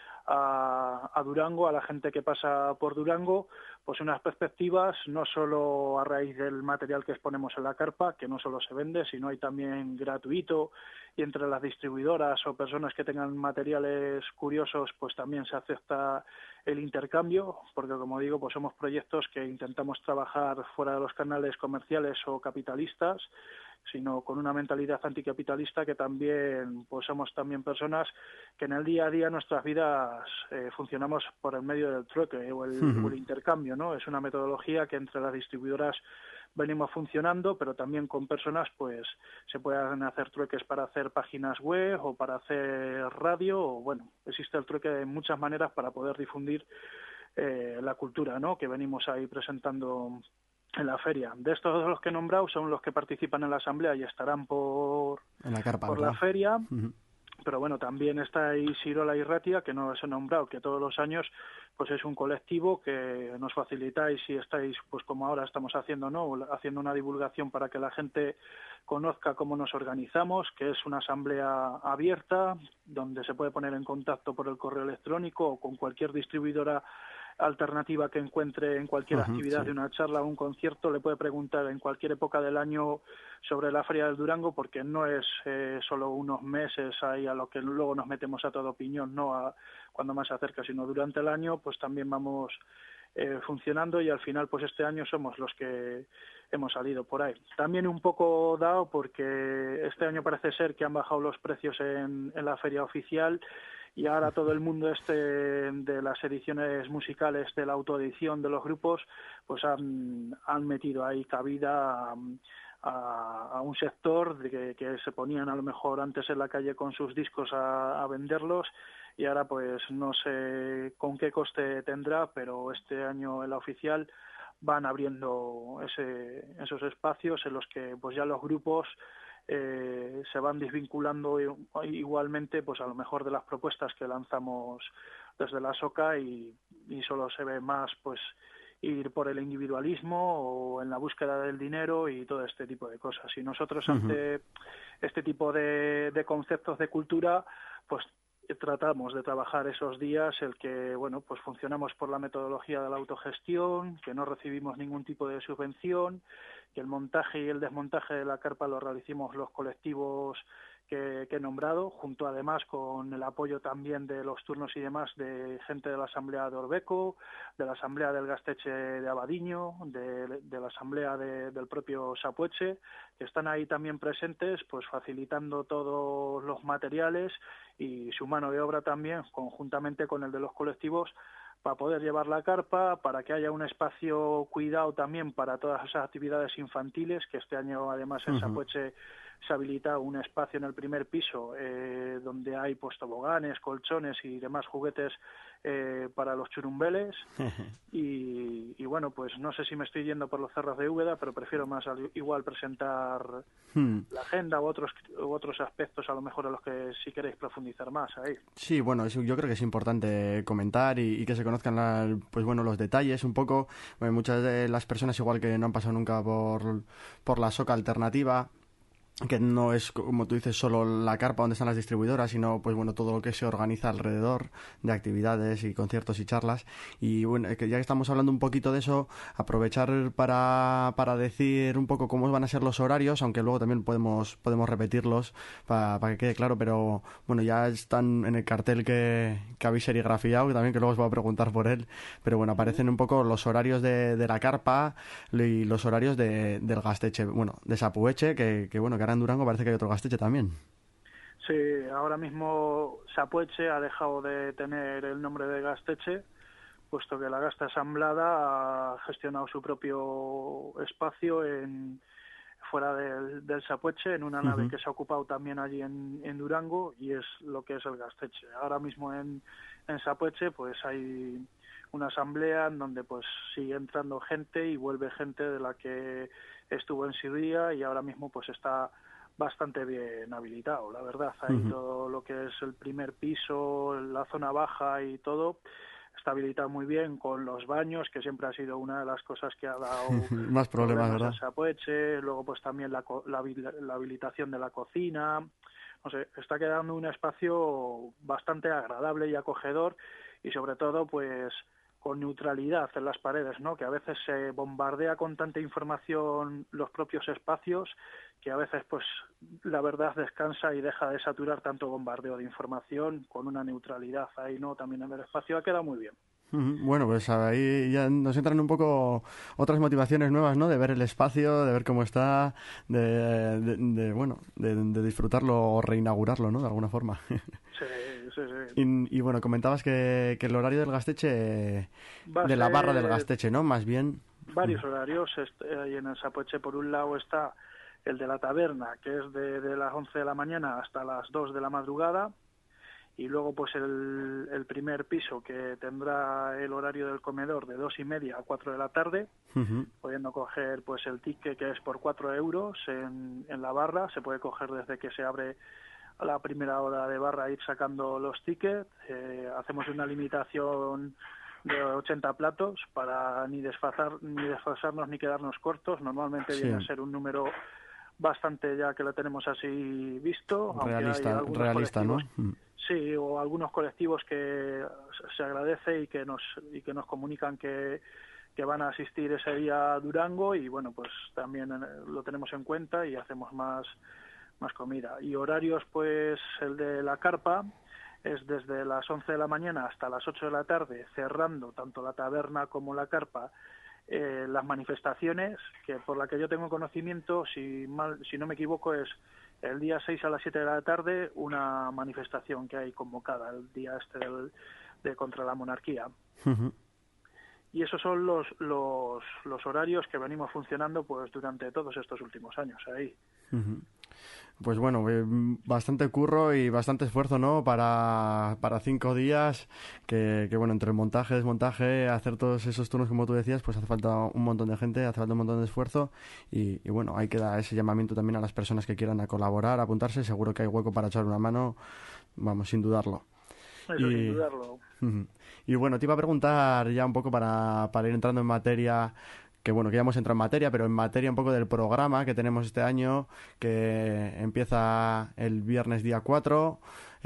a Durango, a la gente que pasa por Durango, pues unas perspectivas no solo a raíz del material que exponemos en la carpa, que no solo se vende, sino hay también gratuito, y entre las distribuidoras o personas que tengan materiales curiosos pues también se acepta el intercambio, porque como digo, pues somos proyectos que intentamos trabajar fuera de los canales comerciales o capitalistas, sino con una mentalidad anticapitalista, que también pues somos también personas que en el día a día nuestras vidas funcionamos por el medio del trueque o el intercambio, ¿no? Es una metodología que entre las distribuidoras venimos funcionando, pero también con personas pues se pueden hacer trueques para hacer páginas web o para hacer radio, o bueno, existe el trueque de muchas maneras para poder difundir la cultura, ¿no?, que venimos ahí presentando en la feria. De estos dos los que he nombrado son los que participan en la asamblea y estarán por la carpa, por la feria. Pero bueno, también está Irola Irratia, que no os he nombrado, que todos los años pues es un colectivo que nos facilitáis y estáis, pues como ahora estamos haciendo, ¿no?, haciendo una divulgación para que la gente conozca cómo nos organizamos, que es una asamblea abierta, donde se puede poner en contacto por el correo electrónico o con cualquier distribuidora alternativa que encuentre en cualquier actividad de una charla o un concierto. Le puede preguntar en cualquier época del año sobre la Feria del Durango, porque no es solo unos meses ahí a lo que luego nos metemos a toda opinión, no cuando más se acerca, sino durante el año pues también vamos funcionando, y al final pues este año somos los que hemos salido por ahí. También un poco dado porque este año parece ser que han bajado los precios en la feria oficial, y ahora todo el mundo de las ediciones musicales, de la autoedición de los grupos, pues han metido ahí cabida a un sector que se ponían a lo mejor antes en la calle con sus discos a venderlos, y ahora pues no sé con qué coste tendrá, pero este año en la oficial van abriendo esos espacios en los que pues ya los grupos se van desvinculando igualmente, pues a lo mejor de las propuestas que lanzamos desde la SOCA, y solo se ve más pues ir por el individualismo o en la búsqueda del dinero y todo este tipo de cosas. Y nosotros ante este tipo de conceptos de cultura, pues tratamos de trabajar esos días el que, bueno, pues funcionamos por la metodología de la autogestión, que no recibimos ningún tipo de subvención, que el montaje y el desmontaje de la carpa lo realicemos los colectivos que he nombrado, junto además con el apoyo también de los turnos y demás de gente de la Asamblea de Orbeco, de la Asamblea del Gasteche de Abadiño, de la Asamblea del propio Sapueche, que están ahí también presentes, pues facilitando todos los materiales y su mano de obra también, conjuntamente con el de los colectivos, para poder llevar la carpa, para que haya un espacio cuidado también para todas esas actividades infantiles, que este año además en Sapueche se habilita un espacio en el primer piso donde hay pues toboganes, colchones y demás juguetes para los churumbeles. Y bueno, pues no sé si me estoy yendo por los cerros de Úbeda, pero prefiero más igual presentar la agenda u otros aspectos a lo mejor en los que sí queréis profundizar más ahí. Sí, bueno, yo creo que es importante comentar y que se conozcan pues bueno, los detalles un poco. Muchas de las personas igual que no han pasado nunca por la SOCA alternativa, que no es, como tú dices, solo la carpa donde están las distribuidoras, sino pues bueno, todo lo que se organiza alrededor de actividades y conciertos y charlas. Y bueno, que ya que estamos hablando un poquito de eso, aprovechar para decir un poco cómo van a ser los horarios, aunque luego también podemos repetirlos para que quede claro, pero bueno, ya están en el cartel que habéis serigrafiado, también que luego os voy a preguntar por él, pero bueno, aparecen un poco los horarios de la carpa y los horarios del Gasteche, bueno, de Sapueche, que bueno, que ahora en Durango parece que hay otro Gasteche también. Sí, ahora mismo Sapueche ha dejado de tener el nombre de Gasteche, puesto que la Gasta Asamblada ha gestionado su propio espacio fuera del Sapueche, en una nave que se ha ocupado también allí en Durango, y es lo que es el Gasteche. Ahora mismo en Sapueche pues hay una asamblea en donde pues sigue entrando gente y vuelve gente de la que estuvo en su día, y ahora mismo pues está bastante bien habilitado, la verdad. Ahí todo lo que es el primer piso, la zona baja y todo está habilitado muy bien, con los baños, que siempre ha sido una de las cosas que ha dado más problemas, ¿verdad? A Sapueche. Luego pues también la habilitación de la cocina. No sé, está quedando un espacio bastante agradable y acogedor, y sobre todo pues con neutralidad en las paredes, ¿no? Que a veces se bombardea con tanta información los propios espacios, que a veces pues la verdad descansa y deja de saturar tanto bombardeo de información, con una neutralidad ahí, ¿no? También en el espacio ha quedado muy bien. Bueno, pues ahí ya nos entran un poco otras motivaciones nuevas, ¿no? De ver el espacio, de ver cómo está, de disfrutarlo o reinaugurarlo, ¿no? De alguna forma. Sí. Y bueno, comentabas que el horario del Gasteche, de la barra del Gasteche, ¿no? Más bien. varios horarios. Ahí en el Sapueche, por un lado, está el de la taberna, que es de las 11 de la mañana hasta las 2 de la madrugada, y luego pues el primer piso, que tendrá el horario del comedor de 2:30 a 4 de la tarde, pudiendo coger pues el ticket, que es por 4 euros en la barra. Se puede coger desde que se abre a la primera hora de barra, ir sacando los tickets. Hacemos una limitación de 80 platos para ni desfasarnos ni quedarnos cortos. Normalmente viene a ser un número bastante, ya que lo tenemos así visto, realista, ¿no? Sí, o algunos colectivos que se agradece y que nos comunican que van a asistir ese día a Durango, y bueno, pues también lo tenemos en cuenta y hacemos más comida. Y horarios, pues el de la carpa es desde las 11 de la mañana hasta las 8 de la tarde, cerrando tanto la taberna como la carpa las manifestaciones, que por la que yo tengo conocimiento, si no me equivoco, es el día 6 a las 7 de la tarde una manifestación que hay convocada, el día de contra la monarquía. Y esos son los horarios que venimos funcionando pues durante todos estos últimos años ahí. Pues bueno, bastante curro y bastante esfuerzo, ¿no? Para 5 días, que bueno, entre el montaje, desmontaje, hacer todos esos turnos como tú decías, pues hace falta un montón de gente, hace falta un montón de esfuerzo, y bueno, ahí queda ese llamamiento también a las personas que quieran a colaborar, a apuntarse. Seguro que hay hueco para echar una mano, vamos, sin dudarlo. Sin dudarlo. Y bueno, te iba a preguntar ya un poco para ir entrando en materia, que bueno, que ya hemos entrado en materia, pero en materia un poco del programa que tenemos este año, que empieza el viernes día 4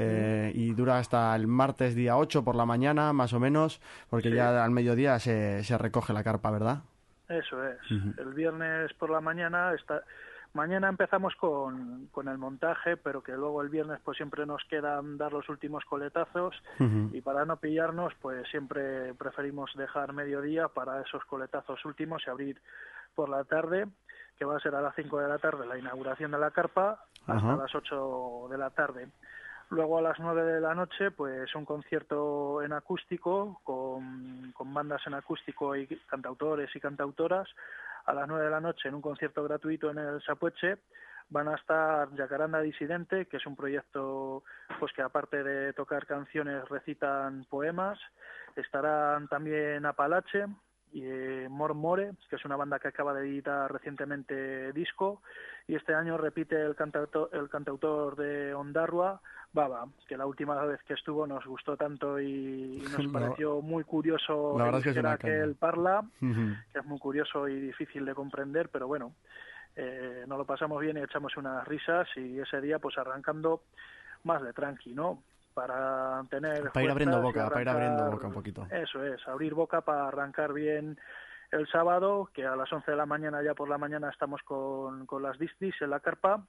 y dura hasta el martes día 8 por la mañana, más o menos, porque ya al mediodía se recoge la carpa, ¿verdad? Eso es. El viernes por la mañana mañana empezamos con el montaje, pero que luego el viernes pues siempre nos quedan dar los últimos coletazos, y para no pillarnos pues siempre preferimos dejar mediodía para esos coletazos últimos y abrir por la tarde, que va a ser a las 5 de la tarde la inauguración de la carpa, hasta las 8 de la tarde. Luego a las 9 de la noche pues un concierto en acústico con bandas en acústico y cantautores y cantautoras. A las 9 de la noche, en un concierto gratuito en el Sapueche, van a estar Jacaranda Disidente, que es un proyecto pues que aparte de tocar canciones recitan poemas. Estarán también Apalache y More, que es una banda que acaba de editar recientemente disco, y este año repite el cantautor de Ondarrua, Baba, que la última vez que estuvo nos gustó tanto y nos pareció muy curioso que él parla, que es muy curioso y difícil de comprender, pero bueno, nos lo pasamos bien y echamos unas risas, y ese día pues arrancando más de tranqui, ¿no? Para ir abriendo boca, un poquito. Eso es, abrir boca para arrancar bien el sábado, que a las 11 de la mañana, ya por la mañana, estamos con las distis en la carpa,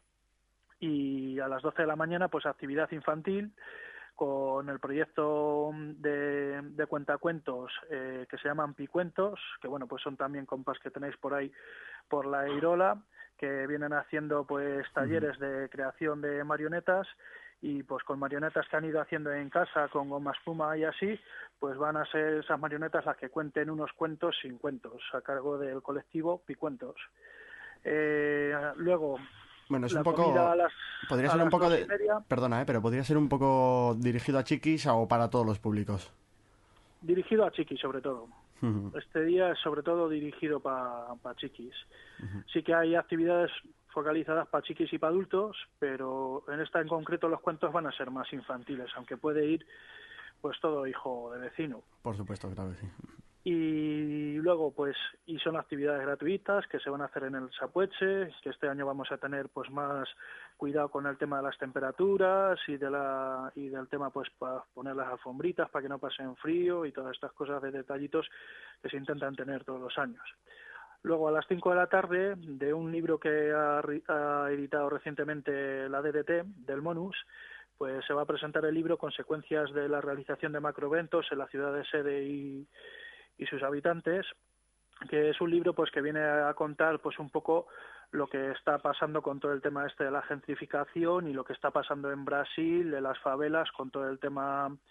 y a las 12 de la mañana pues actividad infantil con el proyecto de cuentacuentos que se llaman Picuentos, que bueno, pues son también compas que tenéis por ahí por la Irola, que vienen haciendo pues talleres de creación de marionetas, y pues con marionetas que han ido haciendo en casa con goma espuma y así, pues van a ser esas marionetas las que cuenten unos cuentos sin cuentos, a cargo del colectivo Picuentos. Luego, bueno, es un poco, podría ser un poco de, perdona, pero podría ser un poco dirigido a chiquis o para todos los públicos. Dirigido a chiquis sobre todo. Este día es sobre todo dirigido para chiquis. Sí que hay actividades focalizadas para chiquis y para adultos, pero en esta en concreto los cuentos van a ser más infantiles, aunque puede ir pues todo hijo de vecino. Por supuesto, claro que sí. Y luego pues son actividades gratuitas que se van a hacer en el Sapueche, que este año vamos a tener pues más cuidado con el tema de las temperaturas y del tema pues para poner las alfombritas para que no pasen frío y todas estas cosas de detallitos que se intentan tener todos los años. Luego a las 5 de la tarde, de un libro que ha editado recientemente la DDT, del Monus, pues se va a presentar el libro Consecuencias de la realización de macroeventos en la ciudad de sede y sus habitantes, que es un libro pues que viene a contar pues un poco lo que está pasando con todo el tema de la gentrificación y lo que está pasando en Brasil, de las favelas, con todo el tema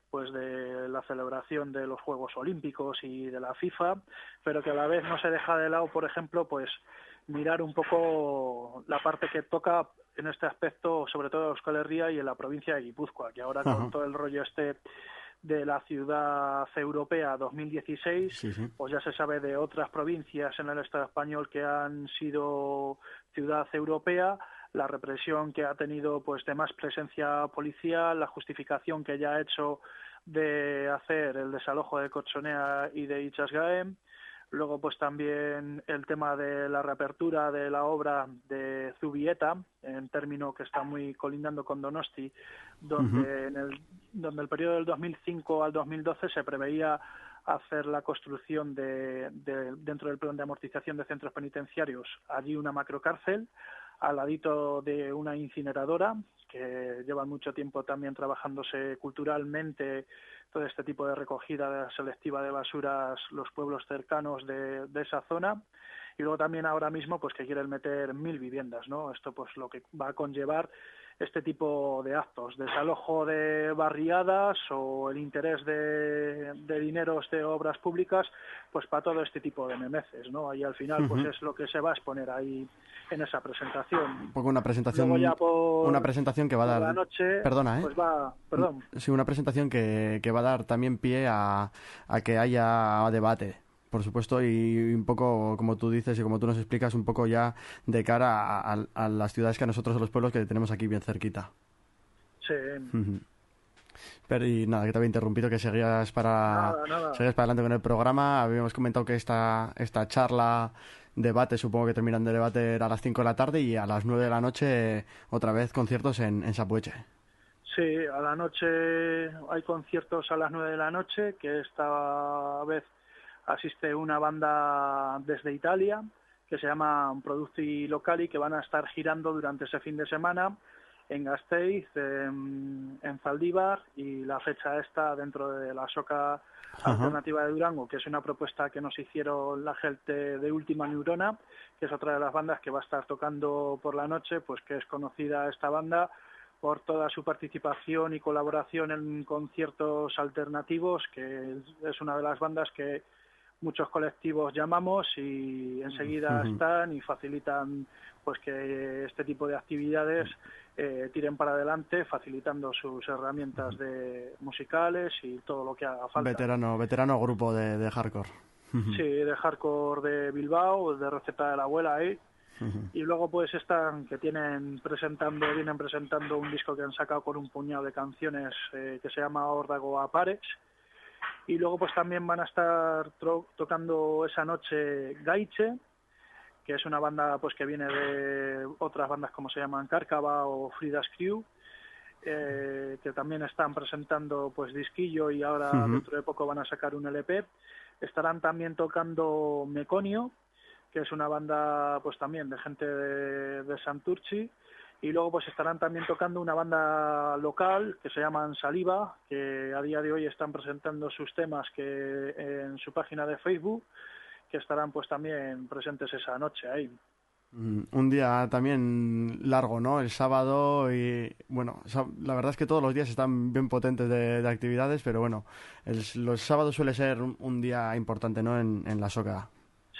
pues de la celebración de los Juegos Olímpicos y de la FIFA, pero que a la vez no se deja de lado, por ejemplo, pues mirar un poco la parte que toca en este aspecto, sobre todo en Euskal Herria y en la provincia de Guipúzcoa, que ahora con todo el rollo de la ciudad europea 2016, pues ya se sabe de otras provincias en el Estado español que han sido ciudad europea, la represión que ha tenido pues de más presencia policial, la justificación que ya ha hecho de hacer el desalojo de Colchonea y de Itxasgaem. Luego, pues también el tema de la reapertura de la obra de Zubieta, en término que está muy colindando con Donosti, donde donde el periodo del 2005 al 2012 se preveía hacer la construcción dentro del plan de amortización de centros penitenciarios, allí una macrocárcel, al ladito de una incineradora, que llevan mucho tiempo también trabajándose culturalmente todo este tipo de recogida selectiva de basuras, los pueblos cercanos de esa zona, y luego también ahora mismo pues que quieren meter 1.000 viviendas, ¿no? Esto pues lo que va a conllevar este tipo de actos, desalojo de barriadas o el interés de dineros de obras públicas, pues para todo este tipo de memeces, ¿no? Ahí al final pues es lo que se va a exponer ahí en esa presentación. Un poco una presentación, una presentación que va a dar, la noche, perdona, pues perdón. Sí, una presentación que va a dar también pie a que haya debate, por supuesto, y un poco, como tú dices y como tú nos explicas, un poco ya de cara a las ciudades que a nosotros, a los pueblos que tenemos aquí bien cerquita. Sí. Pero y nada, que te había interrumpido, que seguías para adelante con el programa. Habíamos comentado que esta charla, debate, supongo que terminan de debate a las 5 de la tarde y a las 9 de la noche otra vez conciertos en Sapueche. Sí, a la noche hay conciertos a las 9 de la noche, que esta vez asiste una banda desde Italia que se llama Produtti Locali, que van a estar girando durante ese fin de semana en Gasteiz, en Zaldívar, y la fecha está dentro de la Soca Alternativa de Durango, que es una propuesta que nos hicieron la gente de Última Neurona, que es otra de las bandas que va a estar tocando por la noche, pues que es conocida esta banda por toda su participación y colaboración en conciertos alternativos, que es una de las bandas que muchos colectivos llamamos y enseguida están y facilitan pues que este tipo de actividades tiren para adelante, facilitando sus herramientas musicales y todo lo que haga falta. Veterano grupo de hardcore. Sí, de hardcore de Bilbao, de Receta de la Abuela ahí. Y luego pues vienen presentando un disco que han sacado con un puñado de canciones que se llama Órdago a Pares. Y luego pues también van a estar tocando esa noche Gaiche, que es una banda pues que viene de otras bandas como se llaman Cárcava o Frida's Crew, que también están presentando pues disquillo y ahora dentro de poco van a sacar un LP. Estarán también tocando Meconio, que es una banda pues también de gente de Santurchi. Y luego pues estarán también tocando una banda local que se llaman Saliva, que a día de hoy están presentando sus temas que en su página de Facebook, que estarán pues también presentes esa noche ahí. Un día también largo, ¿no? El sábado y bueno, la verdad es que todos los días están bien potentes de actividades, pero bueno, los sábados suele ser un día importante, ¿no? En la Soca. Sí,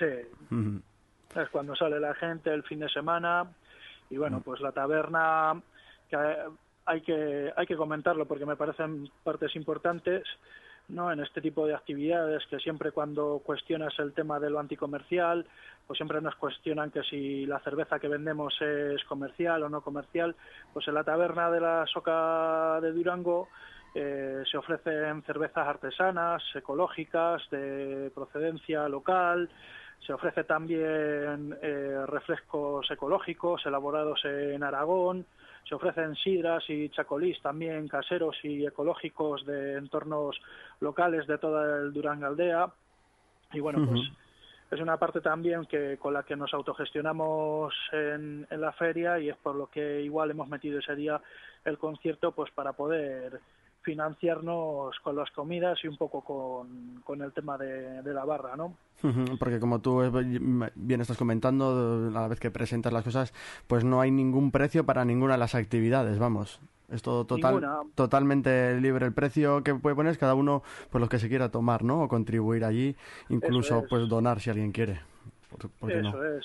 es cuando sale la gente el fin de semana. Y bueno, pues la taberna, que hay que comentarlo porque me parecen partes importantes, ¿no? En este tipo de actividades, que siempre cuando cuestionas el tema de lo anticomercial, pues siempre nos cuestionan que si la cerveza que vendemos es comercial o no comercial. Pues en la taberna de la Soca de Durango se ofrecen cervezas artesanas, ecológicas, de procedencia local. Se ofrece también refrescos ecológicos elaborados en Aragón. Se ofrecen sidras y chacolís también caseros y ecológicos de entornos locales de toda el Durangaldea. Y bueno, pues es una parte también con la que nos autogestionamos en la feria, y es por lo que igual hemos metido ese día el concierto, pues para poder financiarnos con las comidas y un poco con el tema de la barra, ¿no? Porque como tú bien estás comentando, a la vez que presentas las cosas, pues no hay ningún precio para ninguna de las actividades, vamos. Es todo totalmente libre el precio que puede poner cada uno, pues los que se quiera tomar, ¿no? O contribuir allí, incluso pues donar si alguien quiere. Eso es,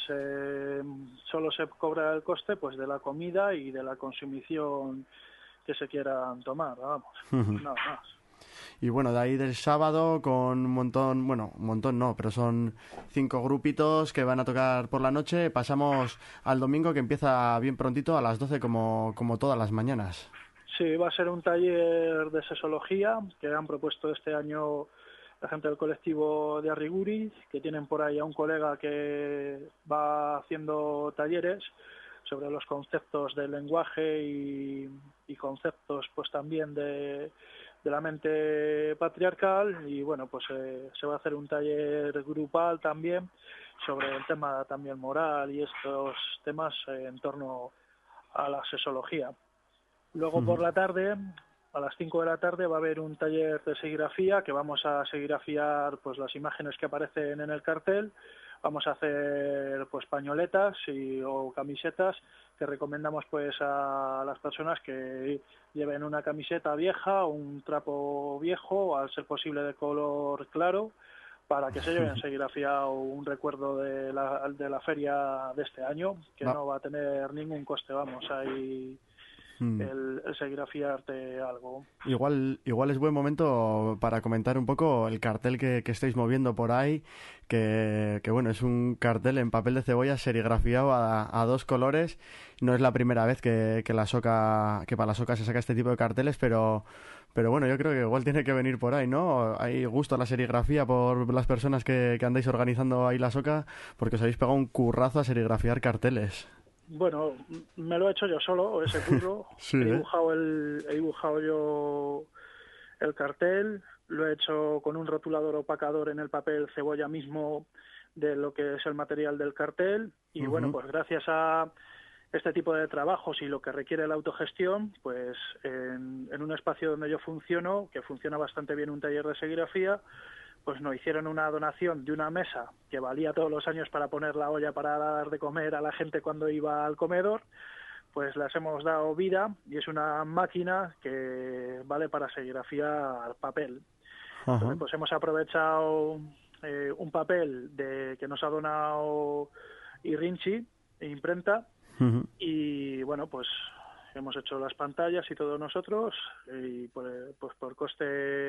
solo se cobra el coste pues de la comida y de la consumición que se quieran tomar, vamos, nada más. Y bueno, de ahí del sábado con un montón no, pero son 5 grupitos que van a tocar por la noche. Pasamos al domingo, que empieza bien prontito a las 12 como todas las mañanas. Sí, va a ser un taller de sexología que han propuesto este año la gente del colectivo de Arriguri, que tienen por ahí a un colega que va haciendo talleres sobre los conceptos del lenguaje y conceptos pues también de la mente patriarcal, y bueno, pues se va a hacer un taller grupal también sobre el tema también moral y estos temas en torno a la sexología. Luego por la tarde, a las 5 de la tarde, va a haber un taller de serigrafía que vamos a serigrafiar pues las imágenes que aparecen en el cartel. Vamos a hacer pues pañoletas o camisetas que recomendamos pues a las personas que lleven una camiseta vieja o un trapo viejo, al ser posible de color claro, para que se lleven serigrafiado un recuerdo de la feria de este año, que no va a tener ningún coste, vamos, ahí el serigrafiarte algo. Igual es buen momento para comentar un poco el cartel que estáis moviendo por ahí, que bueno, es un cartel en papel de cebolla serigrafiado a 2 colores. No es la primera vez que para la Soca se saca este tipo de carteles, pero bueno, yo creo que igual tiene que venir por ahí, ¿no? Hay gusto a la serigrafía por las personas que andáis organizando ahí la Soca, porque os habéis pegado un currazo a serigrafiar carteles. Bueno, me lo he hecho yo solo, ese curro. Sí, he dibujado yo el cartel, lo he hecho con un rotulador opacador en el papel cebolla mismo de lo que es el material del cartel, y bueno, pues gracias a este tipo de trabajos y lo que requiere la autogestión, pues en un espacio donde yo funciono, que funciona bastante bien un taller de serigrafía, pues nos hicieron una donación de una mesa que valía todos los años para poner la olla para dar de comer a la gente cuando iba al comedor. Pues las hemos dado vida y es una máquina que vale para serigrafiar papel. Entonces, pues hemos aprovechado un papel que nos ha donado Irrinchi, imprenta, y bueno, pues hemos hecho las pantallas y todo nosotros, y pues por coste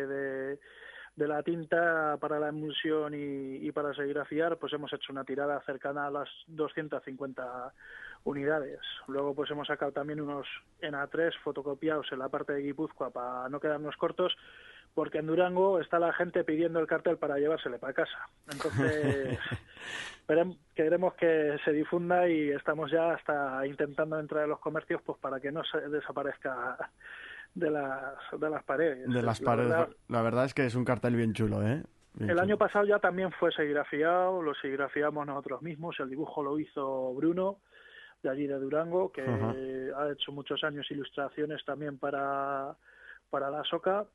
de la tinta para la emulsión y para serigrafiar, pues hemos hecho una tirada cercana a las 250 unidades. Luego pues hemos sacado también unos en A3 fotocopiados en la parte de Guipúzcoa para no quedarnos cortos, porque en Durango está la gente pidiendo el cartel para llevársele para casa. Entonces queremos que se difunda y estamos ya hasta intentando entrar en los comercios pues para que no se desaparezca de las paredes. La verdad es que es un cartel bien chulo, ¿eh? El año pasado ya también fue serigrafiado, lo serigrafiamos nosotros mismos, el dibujo lo hizo Bruno, de allí de Durango, que ha hecho muchos años ilustraciones también para la Soca,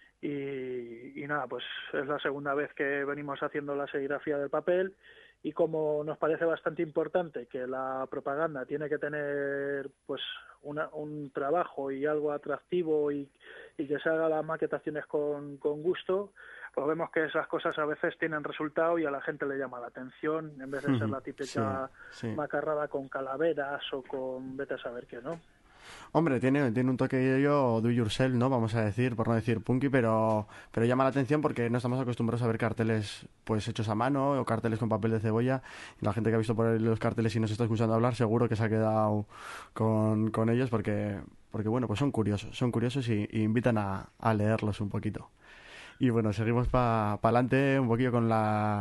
y nada, pues es la segunda vez que venimos haciendo la serigrafía del papel, y como nos parece bastante importante que la propaganda tiene que tener pues un trabajo y algo atractivo y que se haga las maquetaciones con gusto, pues vemos que esas cosas a veces tienen resultado y a la gente le llama la atención, en vez de ser la típica macarrada con calaveras o con vete a saber qué, ¿no? Hombre, tiene un toque do yourself, ¿no? Vamos a decir, por no decir punky, pero llama la atención porque no estamos acostumbrados a ver carteles pues hechos a mano o carteles con papel de cebolla, y la gente que ha visto por ahí los carteles y nos está escuchando hablar seguro que se ha quedado con ellos porque bueno, pues son curiosos y invitan a leerlos un poquito. Y bueno, seguimos para adelante un poquillo con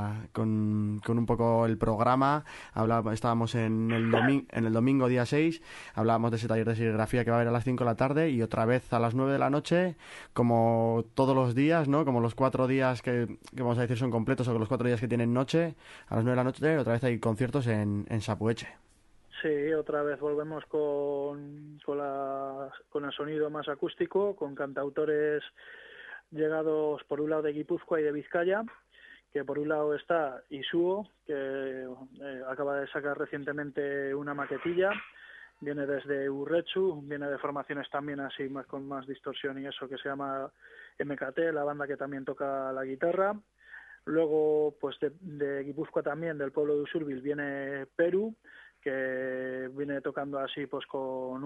un poco el programa. Estábamos en el domingo día 6, hablábamos de ese taller de serigrafía que va a haber a las 5 de la tarde y otra vez a las 9 de la noche, como todos los días, ¿no? Como los 4 días que vamos a decir son completos, o los 4 días que tienen noche, a las 9 de la noche otra vez hay conciertos en Sapueche. Sí, otra vez volvemos con el sonido más acústico, con cantautores llegados por un lado de Guipúzcoa y de Vizcaya, que por un lado está Isuo, que acaba de sacar recientemente una maquetilla, viene desde Urretxu, viene de formaciones también así más con más distorsión y eso, que se llama MKT, la banda que también toca la guitarra. Luego, pues de Guipúzcoa también, del pueblo de Usurbil, viene Perú, que viene tocando así pues con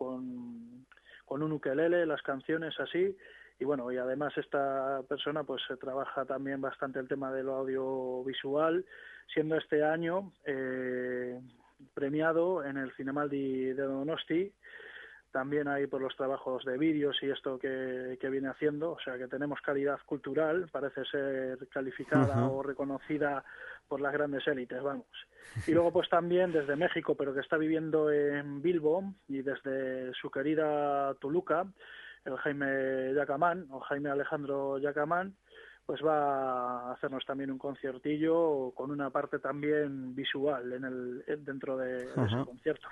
un ukelele, las canciones así. Y bueno, y además esta persona pues se trabaja también bastante el tema de lo audiovisual, siendo este año premiado en el Zinemaldi de Donosti, también ahí por los trabajos de vídeos y esto que viene haciendo, o sea que tenemos calidad cultural, parece ser calificada o reconocida por las grandes élites, vamos. Y luego pues también desde México, pero que está viviendo en Bilbo, y desde su querida Toluca, el Jaime Yacamán, o Jaime Alejandro Yacamán, pues va a hacernos también un conciertillo con una parte también visual dentro de ese concierto.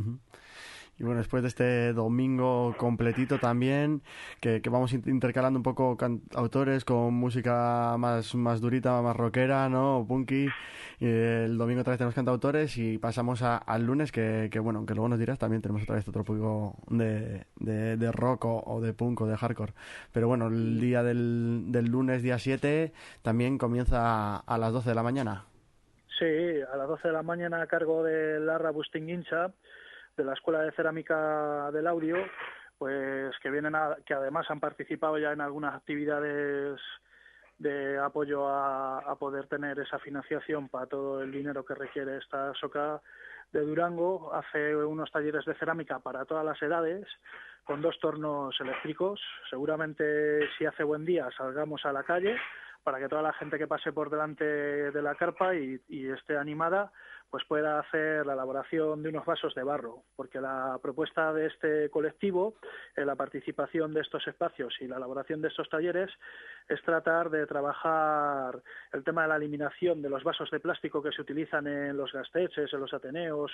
Y bueno, después de este domingo completito también, que vamos intercalando un poco autores con música más durita, más rockera, ¿no? Punky. Y el domingo otra vez tenemos cantautores y pasamos al lunes, que bueno, que luego nos dirás, también tenemos otra vez otro poco de rock o de punk o de hardcore. Pero bueno, el día del lunes, día 7, también comienza a las 12 de la mañana. Sí, a las 12 de la mañana a cargo de Larra Bustinguincha, de la Escuela de Cerámica del Audio, pues que además han participado ya en algunas actividades de apoyo a poder tener esa financiación para todo el dinero que requiere esta soca de Durango. Hace unos talleres de cerámica para todas las edades, con 2 tornos eléctricos. Seguramente si hace buen día salgamos a la calle para que toda la gente que pase por delante de la carpa y esté animada, pues pueda hacer la elaboración de unos vasos de barro, porque la propuesta de este colectivo, la participación de estos espacios y la elaboración de estos talleres, es tratar de trabajar el tema de la eliminación de los vasos de plástico que se utilizan en los gasteches, en los ateneos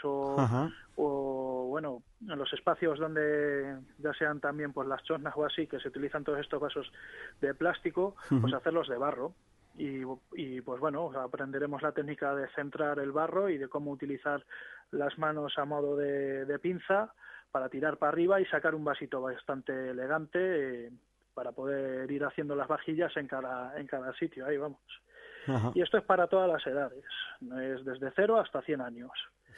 o bueno, en los espacios donde ya sean también pues las chosnas o así, que se utilizan todos estos vasos de plástico, pues hacerlos de barro. Y pues bueno, aprenderemos la técnica de centrar el barro y de cómo utilizar las manos a modo de pinza para tirar para arriba y sacar un vasito bastante elegante para poder ir haciendo las vajillas en cada sitio, ahí vamos. Y esto es para todas las edades, es desde 0 hasta 100 años.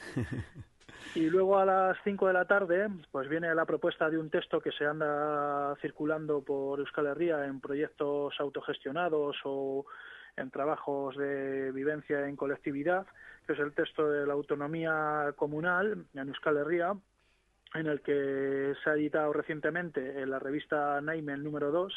Y luego a las 5 de la tarde pues viene la propuesta de un texto que se anda circulando por Euskal Herria en proyectos autogestionados o en trabajos de vivencia en colectividad, que es el texto de la autonomía comunal en Euskal Herria, en el que se ha editado recientemente en la revista Naimen número 2,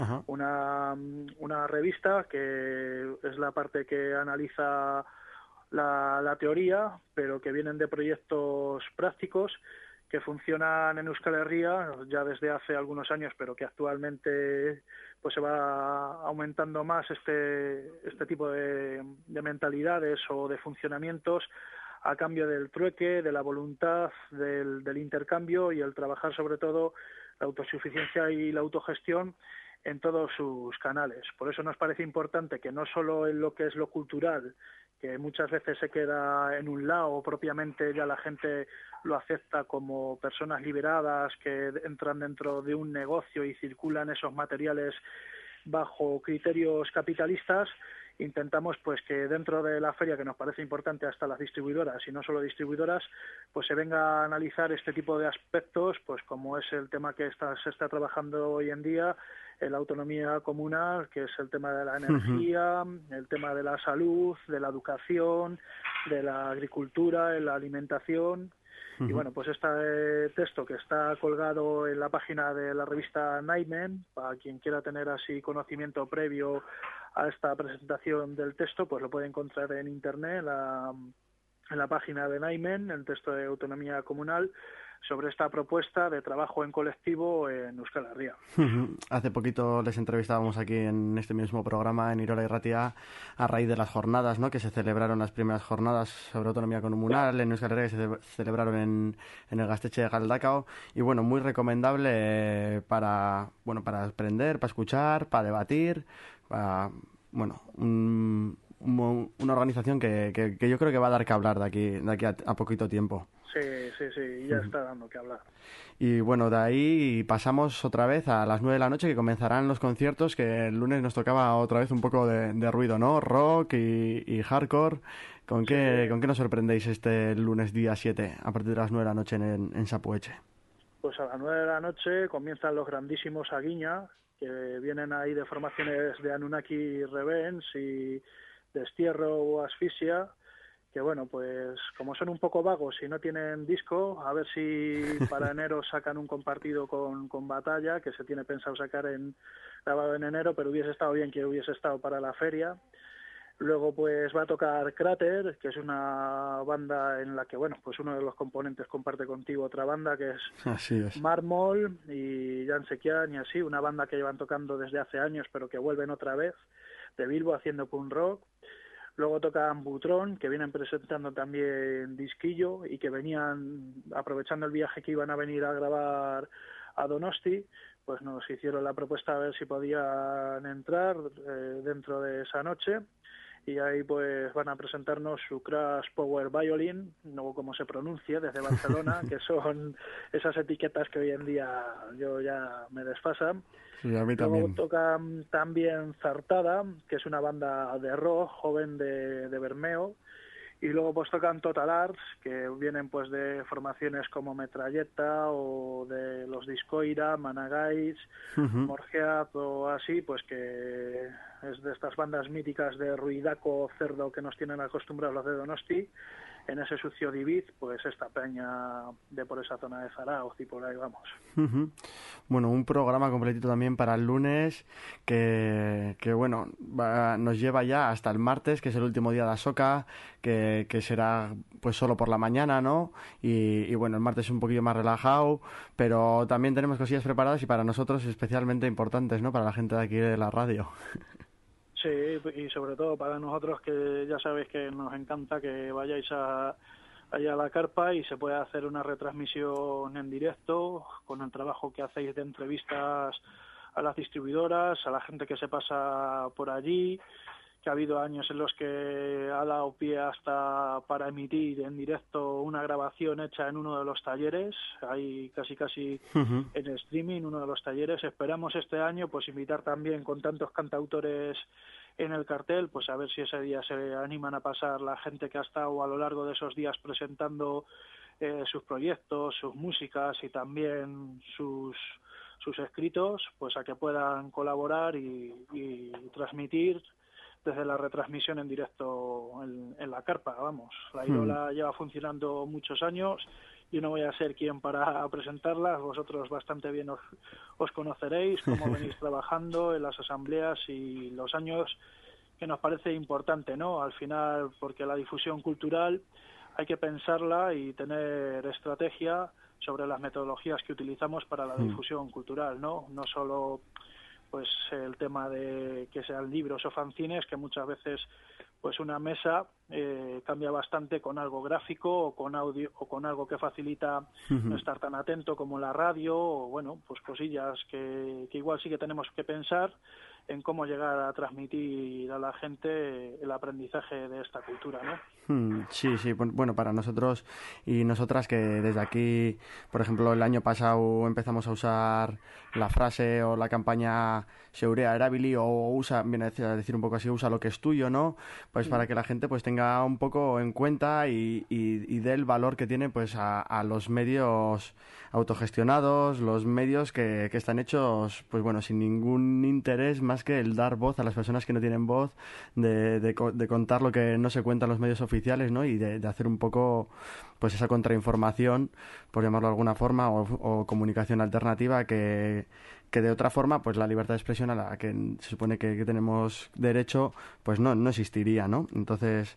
una revista que es la parte que analiza la teoría, pero que vienen de proyectos prácticos que funcionan en Euskal Herria ya desde hace algunos años, pero que actualmente pues se va aumentando más este tipo de mentalidades o de funcionamientos a cambio del trueque, de la voluntad, del intercambio y el trabajar sobre todo la autosuficiencia y la autogestión en todos sus canales. Por eso nos parece importante que no solo en lo que es lo cultural, que muchas veces se queda en un lado, propiamente ya la gente lo acepta como personas liberadas que entran dentro de un negocio y circulan esos materiales bajo criterios capitalistas. Intentamos pues que dentro de la feria, que nos parece importante hasta las distribuidoras y no solo distribuidoras, pues se venga a analizar este tipo de aspectos, pues como es el tema que se está trabajando hoy en día, la autonomía comunal, que es el tema de la energía, el tema de la salud, de la educación, de la agricultura, de la alimentación. Y bueno, pues este texto que está colgado en la página de la revista Naimen, para quien quiera tener así conocimiento previo a esta presentación del texto, pues lo puede encontrar en internet, en la página de Naimen, el texto de autonomía comunal, sobre esta propuesta de trabajo en colectivo en Euskal Herria. Hace poquito les entrevistábamos aquí en este mismo programa, en Irola Irratia, a raíz de las jornadas, ¿no?, que se celebraron, las primeras jornadas sobre autonomía comunal en Euskal Herria, que se celebraron en el Gaztetxe de Galdakao, y bueno, muy recomendable para aprender, para escuchar, para debatir, para, bueno, una organización que yo creo que va a dar que hablar de aquí a poquito tiempo. Sí, ya está dando que hablar. Y bueno, de ahí pasamos otra vez a las 9 de la noche, que comenzarán los conciertos, que el lunes nos tocaba otra vez un poco de ruido, ¿no? Rock y hardcore. ¿Con qué nos sorprendéis este lunes día 7 a partir de las 9 de la noche en Sapueche? Pues a las 9 de la noche comienzan los grandísimos Aguiña, que vienen ahí de formaciones de Anunnaki Revenge y Destierro o Asfixia, que bueno, pues como son un poco vagos y no tienen disco, a ver si para enero sacan un compartido con Batalla, que se tiene pensado sacar grabado en enero, pero hubiese estado bien que hubiese estado para la feria. Luego pues va a tocar Cráter, que es una banda en la que, bueno, pues uno de los componentes comparte contigo otra banda, que es Mármol y Jan Sequian y así, una banda que llevan tocando desde hace años, pero que vuelven otra vez, de Bilbo, haciendo punk rock. Luego tocan Butrón, que vienen presentando también disquillo y que venían aprovechando el viaje que iban a venir a grabar a Donosti, pues nos hicieron la propuesta a ver si podían entrar dentro de esa noche, y ahí pues van a presentarnos su Crash Power Violin, no como se pronuncia, desde Barcelona, que son esas etiquetas que hoy en día yo ya me desfasan. Sí, a mí Luego también. tocan también Zartada, que es una banda de rock joven de Bermeo, y luego pues tocan Total Arts, que vienen pues de formaciones como Metralleta o de los Discoira, Managais, Morgeat o así, pues que es de estas bandas míticas de ruidaco cerdo que nos tienen acostumbrados los de Donosti. En ese sucio Diviz, pues esta peña de por esa zona de Zarauz y por ahí vamos. Bueno, un programa completito también para el lunes que bueno, nos lleva ya hasta el martes, que es el último día de Asoka, que será pues solo por la mañana, ¿no? Y bueno, el martes es un poquillo más relajado, pero también tenemos cosillas preparadas y para nosotros especialmente importantes, ¿no? Para la gente de aquí de la radio. Sí, y sobre todo para nosotros, que ya sabéis que nos encanta que vayáis allá a la carpa y se pueda hacer una retransmisión en directo con el trabajo que hacéis de entrevistas a las distribuidoras, a la gente que se pasa por allí, que ha habido años en los que ha dado pie hasta para emitir en directo una grabación hecha en uno de los talleres, ahí casi en streaming, uno de los talleres. Esperamos este año pues invitar también, con tantos cantautores en el cartel, pues a ver si ese día se animan a pasar la gente que ha estado a lo largo de esos días presentando sus proyectos, sus músicas y también sus escritos, pues a que puedan colaborar y transmitir desde la retransmisión en directo en la carpa, vamos. La Irola lleva funcionando muchos años, yo no voy a ser quien para presentarla, vosotros bastante bien os conoceréis, cómo venís trabajando en las asambleas y los años que nos parece importante, ¿no? Al final, porque la difusión cultural hay que pensarla y tener estrategia sobre las metodologías que utilizamos para la difusión cultural, ¿no? No solo pues el tema de que sean libros o fanzines, que muchas veces pues una mesa cambia bastante con algo gráfico o con audio o con algo que facilita no estar tan atento como la radio, o bueno, pues cosillas que igual sí que tenemos que pensar en cómo llegar a transmitir a la gente el aprendizaje de esta cultura, ¿no? Sí, bueno, para nosotros y nosotras que desde aquí, por ejemplo, el año pasado empezamos a usar la frase o la campaña Seurea Erabili, o usa, viene a decir un poco así, usa lo que es tuyo, ¿no? Pues para que la gente pues tenga un poco en cuenta y dé el valor que tiene pues a los medios autogestionados, los medios que están hechos pues bueno, sin ningún interés más que el dar voz a las personas que no tienen voz, de contar lo que no se cuenta en los medios oficiales, ¿no? Y de hacer un poco pues esa contrainformación, por llamarlo de alguna forma, o comunicación alternativa que de otra forma pues la libertad de expresión a la que se supone que tenemos derecho pues no existiría, ¿no? Entonces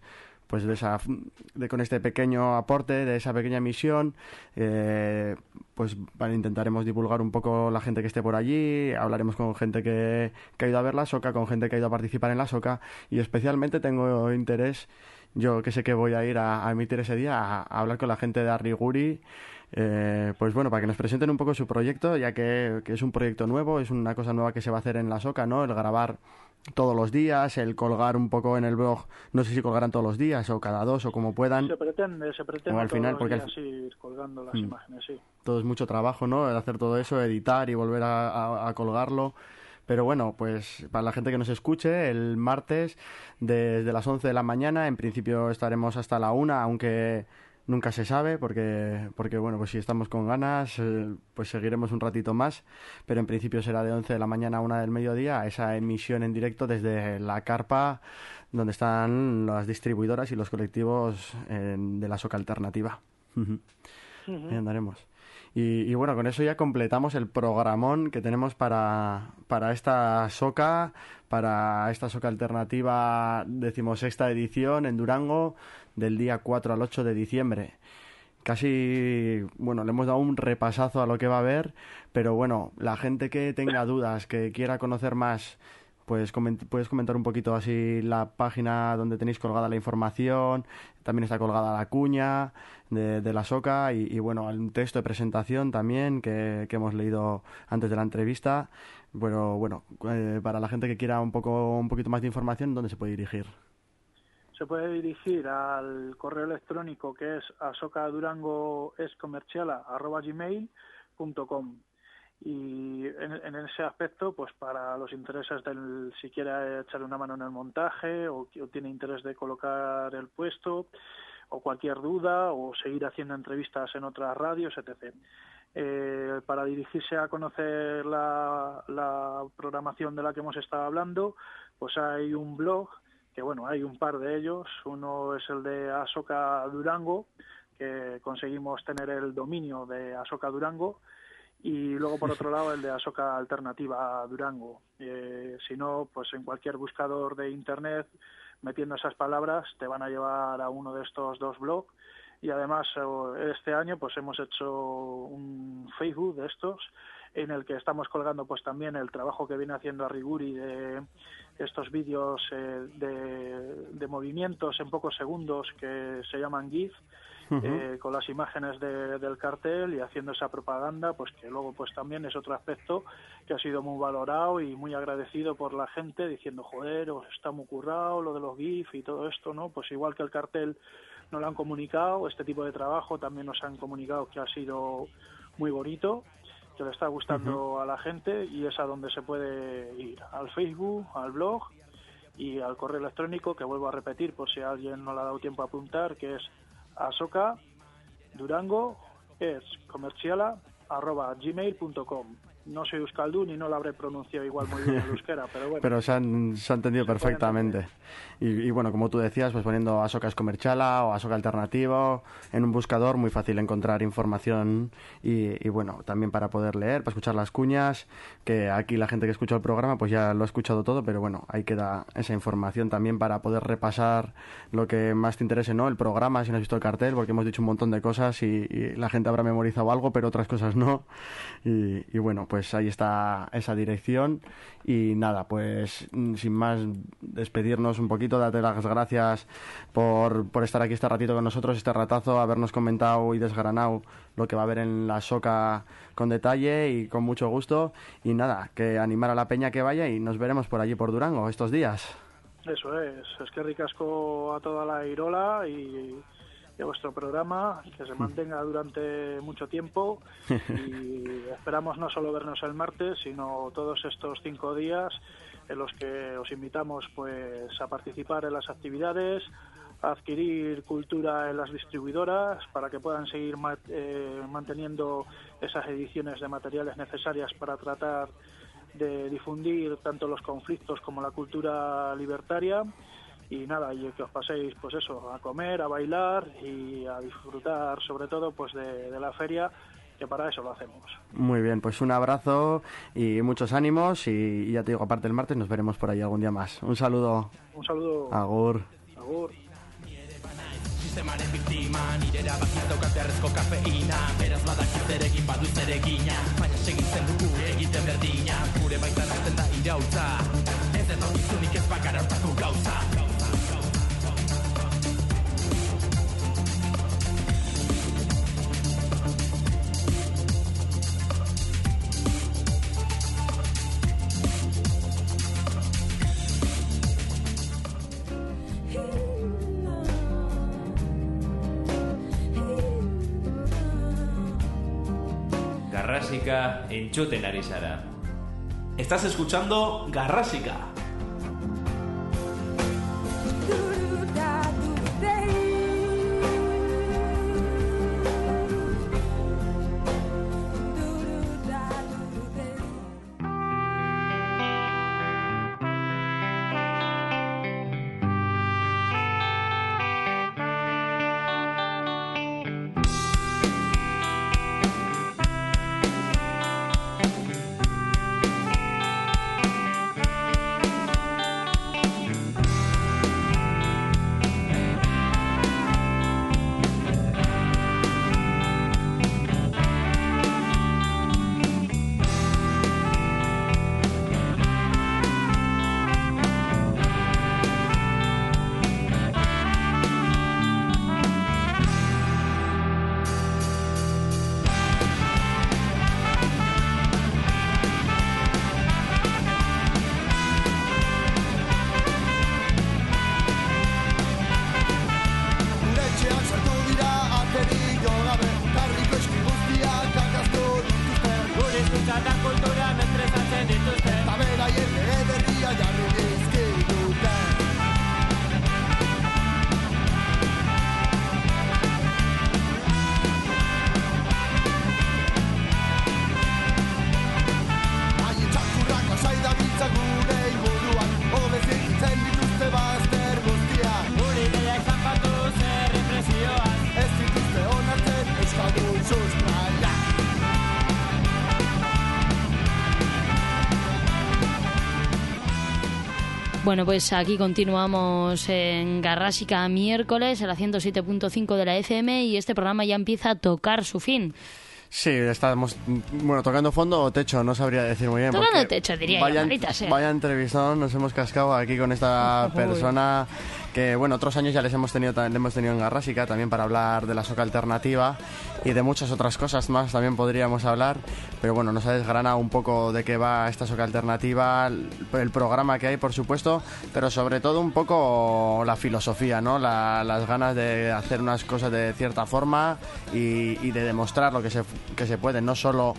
pues con este pequeño aporte, de esa pequeña misión, pues intentaremos divulgar un poco la gente que esté por allí, hablaremos con gente que ha ido a ver la soca, con gente que ha ido a participar en la soca, y especialmente tengo interés, yo que sé que voy a ir a emitir ese día, a hablar con la gente de Arriguri, pues bueno, para que nos presenten un poco su proyecto, ya que es un proyecto nuevo, es una cosa nueva que se va a hacer en la soca, ¿no? El grabar todos los días, el colgar un poco en el blog, no sé si colgarán todos los días o cada 2 o como puedan. Se pretende o al final, todos los porque días ir colgando las imágenes, sí. Todo es mucho trabajo, ¿no? El hacer todo eso, editar y volver a colgarlo. Pero bueno, pues para la gente que nos escuche, el martes desde las 11 de la mañana, en principio estaremos hasta la 1, aunque nunca se sabe, porque bueno, pues si estamos con ganas, pues seguiremos un ratito más, pero en principio será de 11 de la mañana a 1 del mediodía, esa emisión en directo desde la carpa donde están las distribuidoras y los colectivos de la soca alternativa. Ahí andaremos. Y bueno, con eso ya completamos el programón que tenemos para esta soca, para esta soca alternativa 16ª edición en Durango, del día 4 al 8 de diciembre. Casi, bueno, le hemos dado un repasazo a lo que va a haber, pero bueno, la gente que tenga dudas, que quiera conocer más, pues puedes comentar un poquito así la página donde tenéis colgada la información, también está colgada la cuña de la soca y bueno, un texto de presentación también que hemos leído antes de la entrevista. Bueno, para la gente que quiera un poquito más de información, ¿dónde se puede dirigir? Se puede dirigir al correo electrónico que es asocadurangoescomerciala@gmail.com. Y en ese aspecto, pues para los intereses si quiere echarle una mano en el montaje o tiene interés de colocar el puesto o cualquier duda o seguir haciendo entrevistas en otras radios, etc. Para dirigirse a conocer la programación de la que hemos estado hablando, pues hay un blog, que bueno, hay un par de ellos. Uno es el de Asoca Durango, que conseguimos tener el dominio de Asoca Durango, y luego por otro lado el de Asoca Alternativa Durango. Si no, pues en cualquier buscador de internet, metiendo esas palabras, te van a llevar a uno de estos dos blogs. Y además este año pues hemos hecho un Facebook de estos, en el que estamos colgando pues también el trabajo que viene haciendo Arriguri de estos vídeos de movimientos en pocos segundos que se llaman GIF, con las imágenes del cartel y haciendo esa propaganda, pues que luego pues también es otro aspecto que ha sido muy valorado y muy agradecido por la gente, diciendo, joder, os está muy currado lo de los GIF y todo esto, ¿no? Pues igual que el cartel nos lo han comunicado, este tipo de trabajo también nos han comunicado que ha sido muy bonito, que le está gustando a la gente, y es a donde se puede ir, al Facebook, al blog y al correo electrónico, que vuelvo a repetir por si a alguien no le ha dado tiempo a apuntar, que es asocadurangoescomerciala@gmail.com. No soy euskaldun y no lo habré pronunciado igual muy bien en euskera, pero bueno. Pero se ha entendido perfectamente. Y bueno, como tú decías, pues poniendo Asoca Escomerciala o Asoca Alternativo en un buscador, muy fácil encontrar información y bueno, también para poder leer, para escuchar las cuñas, que aquí la gente que escucha el programa pues ya lo ha escuchado todo, pero bueno, ahí queda esa información también para poder repasar lo que más te interese, ¿no? El programa, si no has visto el cartel, porque hemos dicho un montón de cosas y la gente habrá memorizado algo, pero otras cosas no. Y bueno, pues ahí está esa dirección y nada, pues sin más despedirnos un poquito, darte las gracias por estar aquí este ratito con nosotros, este ratazo, habernos comentado y desgranado lo que va a haber en la soca con detalle y con mucho gusto, y nada, que animar a la peña que vaya y nos veremos por allí por Durango estos días. Eso es que ricasco a toda la Irola y a vuestro programa, que se mantenga durante mucho tiempo y esperamos no solo vernos el martes, sino todos estos 5 días en los que os invitamos pues a participar en las actividades, a adquirir cultura en las distribuidoras para que puedan seguir manteniendo esas ediciones de materiales necesarias para tratar de difundir tanto los conflictos como la cultura libertaria. Y nada, y que os paséis pues eso, a comer, a bailar y a disfrutar sobre todo pues de la feria, que para eso lo hacemos. Muy bien, pues un abrazo y muchos ánimos y ya te digo, aparte el martes nos veremos por ahí algún día más. Un saludo. Un saludo. Agur. Agur. Sistemaren biktima, nire erabakiz daukat beharrezko kafeina. Beraz badakit zeregin badu zeregina, baina segitzen dugu egiten berdina. Gure baitan azten da irautza, ez etorkizunik ez bakar hartako gauza. Garrasika entzuten ari zara. Estás escuchando Garrasika. Bueno, pues aquí continuamos en Garrasika miércoles, a la 107.5 de la FM, y este programa ya empieza a tocar su fin. Sí, estamos, bueno, tocando fondo o techo, no sabría decir muy bien. Tocando techo, diría yo, maldita sea. Vaya entrevistón, nos hemos cascado aquí con esta persona que, bueno, otros años ya le hemos tenido en Garrasika también para hablar de la soca alternativa y de muchas otras cosas más también podríamos hablar, pero bueno, nos ha desgranado un poco de qué va esta soca alternativa, el programa que hay, por supuesto, pero sobre todo un poco la filosofía, ¿no? Las ganas de hacer unas cosas de cierta forma y de demostrar lo que se puede, no solo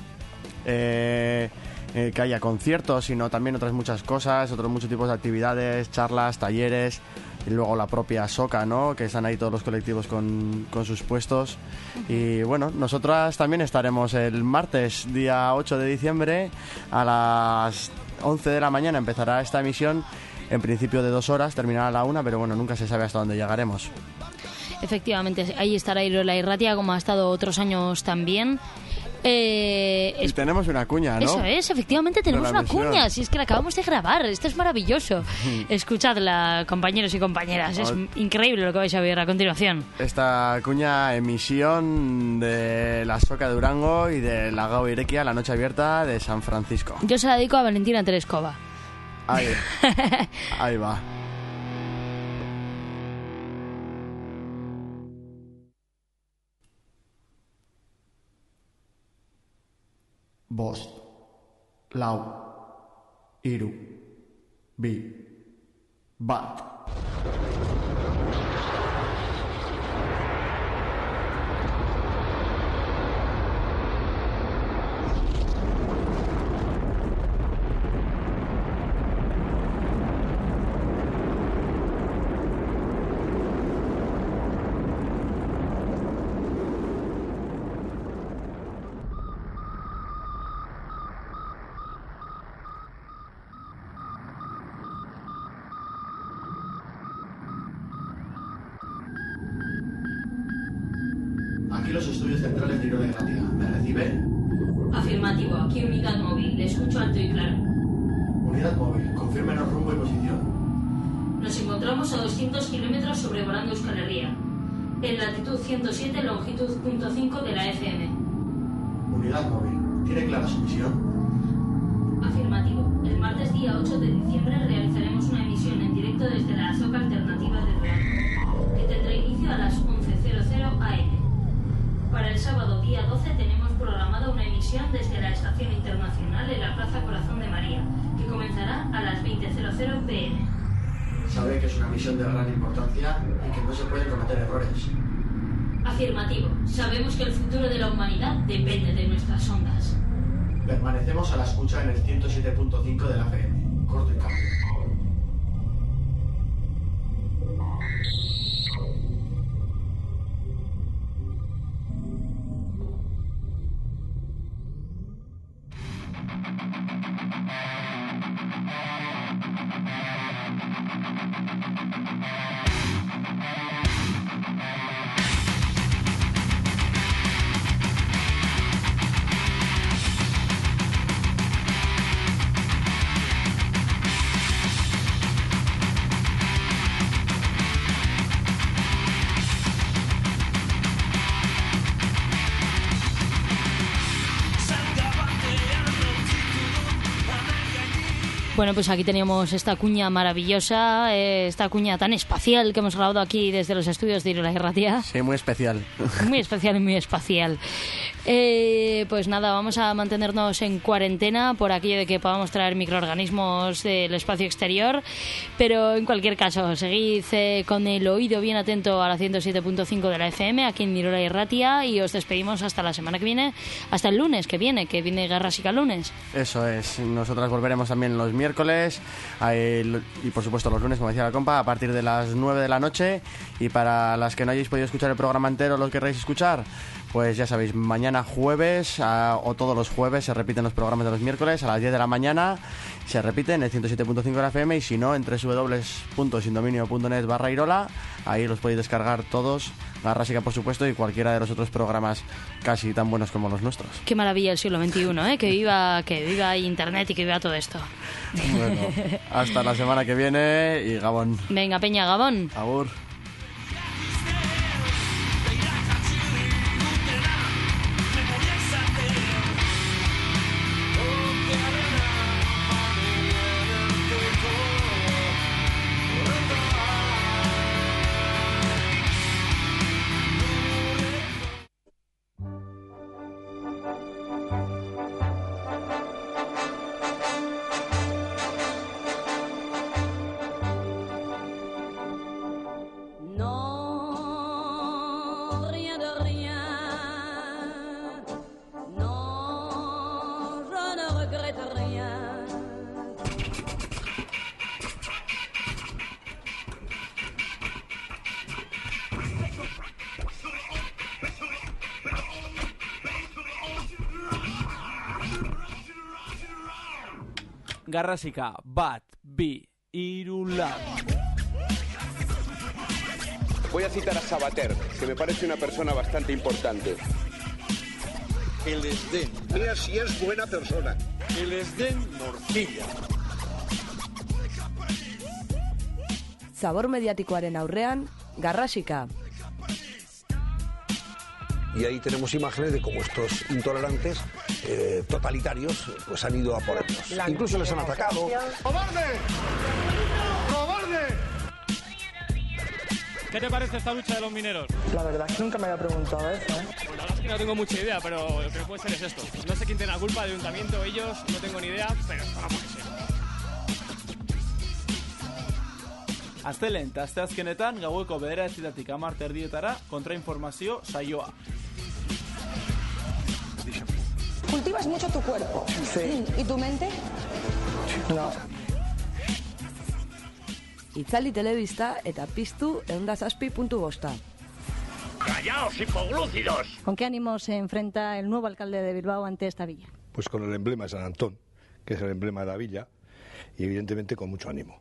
que haya conciertos, sino también otras muchas cosas, muchos tipos de actividades, charlas, talleres, y luego la propia soca, ¿no? Que están ahí todos los colectivos con sus puestos. Y bueno, nosotras también estaremos el martes, día 8 de diciembre, a las 11 de la mañana empezará esta emisión, en principio de 2 horas, terminará a la 1, pero bueno, nunca se sabe hasta dónde llegaremos. Efectivamente, ahí estará Irola Irratia, como ha estado otros años también. Y tenemos una cuña, ¿no? Eso es, efectivamente tenemos una cuña. Si es que la acabamos de grabar, esto es maravilloso. Escuchadla, compañeros y compañeras, es increíble lo que vais a ver a continuación. Esta cuña, emisión de la Soca de Durango y de la Gau Irekia, la noche abierta de San Francisco. Yo se la dedico a Valentina Tereskova. Ahí va. Bost, lau, hiru, bi, bat. Aquí los estudios centrales de Irola Irratia. ¿Me recibe? Afirmativo, aquí unidad móvil. Le escucho alto y claro. Unidad móvil, confírmenos rumbo y posición. Nos encontramos a 200 kilómetros sobrevolando Euskal Herria. en latitud 107, longitud .5 de la FM. Unidad móvil. ¿Tiene clara su misión? Afirmativo. El martes día 8 de diciembre realizaremos una emisión en directo desde la Azoka Alternativa de Durango, que tendrá inicio a las 11:00 am. Para el sábado día 12 tenemos programada una emisión desde la Estación Internacional en la Plaza Corazón de María, que comenzará a las 20:00 pm. Sabe que es una misión de gran importancia y que no se pueden cometer errores. Afirmativo. Sabemos que el futuro de la humanidad depende de nuestras ondas. Permanecemos a la escucha en el 107.5 de la FM. Corto y cambio. Bueno, pues aquí teníamos esta cuña maravillosa, esta cuña tan espacial que hemos grabado aquí desde los estudios de Irola Irratia. Sí, muy especial. Muy especial y muy espacial. Pues nada, vamos a mantenernos en cuarentena por aquello de que podamos traer microorganismos del espacio exterior, pero en cualquier caso, seguid con el oído bien atento a la 107.5 de la FM aquí en Irola Irratia y os despedimos hasta la semana que viene, hasta el lunes que viene Garrasica lunes. Eso es, nosotras volveremos también los miércoles y por supuesto los lunes, como decía la compa, a partir de las 9 de la noche. Y para las que no hayáis podido escuchar el programa entero, los queréis escuchar, pues ya sabéis, mañana jueves o todos los jueves se repiten los programas de los miércoles a las 10 de la mañana, se repiten en el 107.5 de la FM y si no en www.sindominio.net/Irola, ahí los podéis descargar todos, Garrasica por supuesto y cualquiera de los otros programas casi tan buenos como los nuestros. Qué maravilla el siglo XXI, que viva internet y que viva todo esto. Bueno, hasta la semana que viene y Gabón. Venga, Peña, Gabón. Agur. Garrasica, bat, bi, hiru, lau. Voy a citar a Sabater, que me parece una persona bastante importante. Que les den. Mira si es buena persona. Que les den morcilla. Zabor mediatikoaren aurrean, Garrasika. Y ahí tenemos imágenes de cómo estos intolerantes totalitarios pues han ido a por ellos. Incluso les han atacado. ¡Cobarde! ¡Cobarde! ¿Qué te parece esta lucha de los mineros? La verdad es que nunca me había preguntado eso, ¿eh? Pues la verdad es que no tengo mucha idea, pero lo que puede ser es esto. No sé quién tiene la culpa, el ayuntamiento, ellos, no tengo ni idea, pero vamos que sí. Astelehen eta asteazkenetan gaueko 9:00 hamar terdietara kontrainformazio saioa. Cultivas mucho tu cuerpo. Sí. ¿Y tu mente? No. Itzali telebista eta piztu 107.5. ¡Callaos, hipoglúcidos! ¿Con qué ánimo se enfrenta el nuevo alcalde de Bilbao ante esta villa? Pues con el emblema de San Antón, que es el emblema de la villa, y evidentemente con mucho ánimo.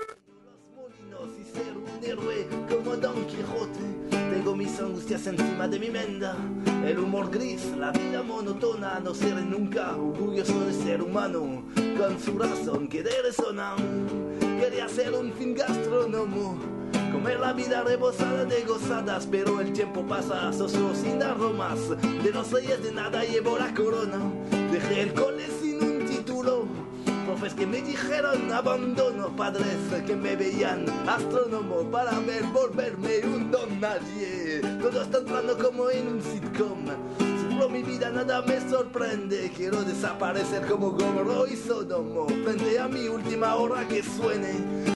Héroe como Don Quijote, tengo mis angustias encima de mi menda, el humor gris, la vida monotona, no seré nunca orgulloso de ser humano, con su razón quiere resonar, quería ser un fin gastrónomo, Comer la vida rebosada de gozadas, pero el tiempo pasa, socio sin aromas. De los reyes de nada llevo la corona. Dejé el cole sin un título. Profes que me dijeron abandono, padres que me veían astrónomo para ver volverme un don nadie. Todo está entrando como en un sitcom. Seguro mi vida nada me sorprende. Quiero desaparecer como Gomorro y Sodomo. Frente a mi última hora que suene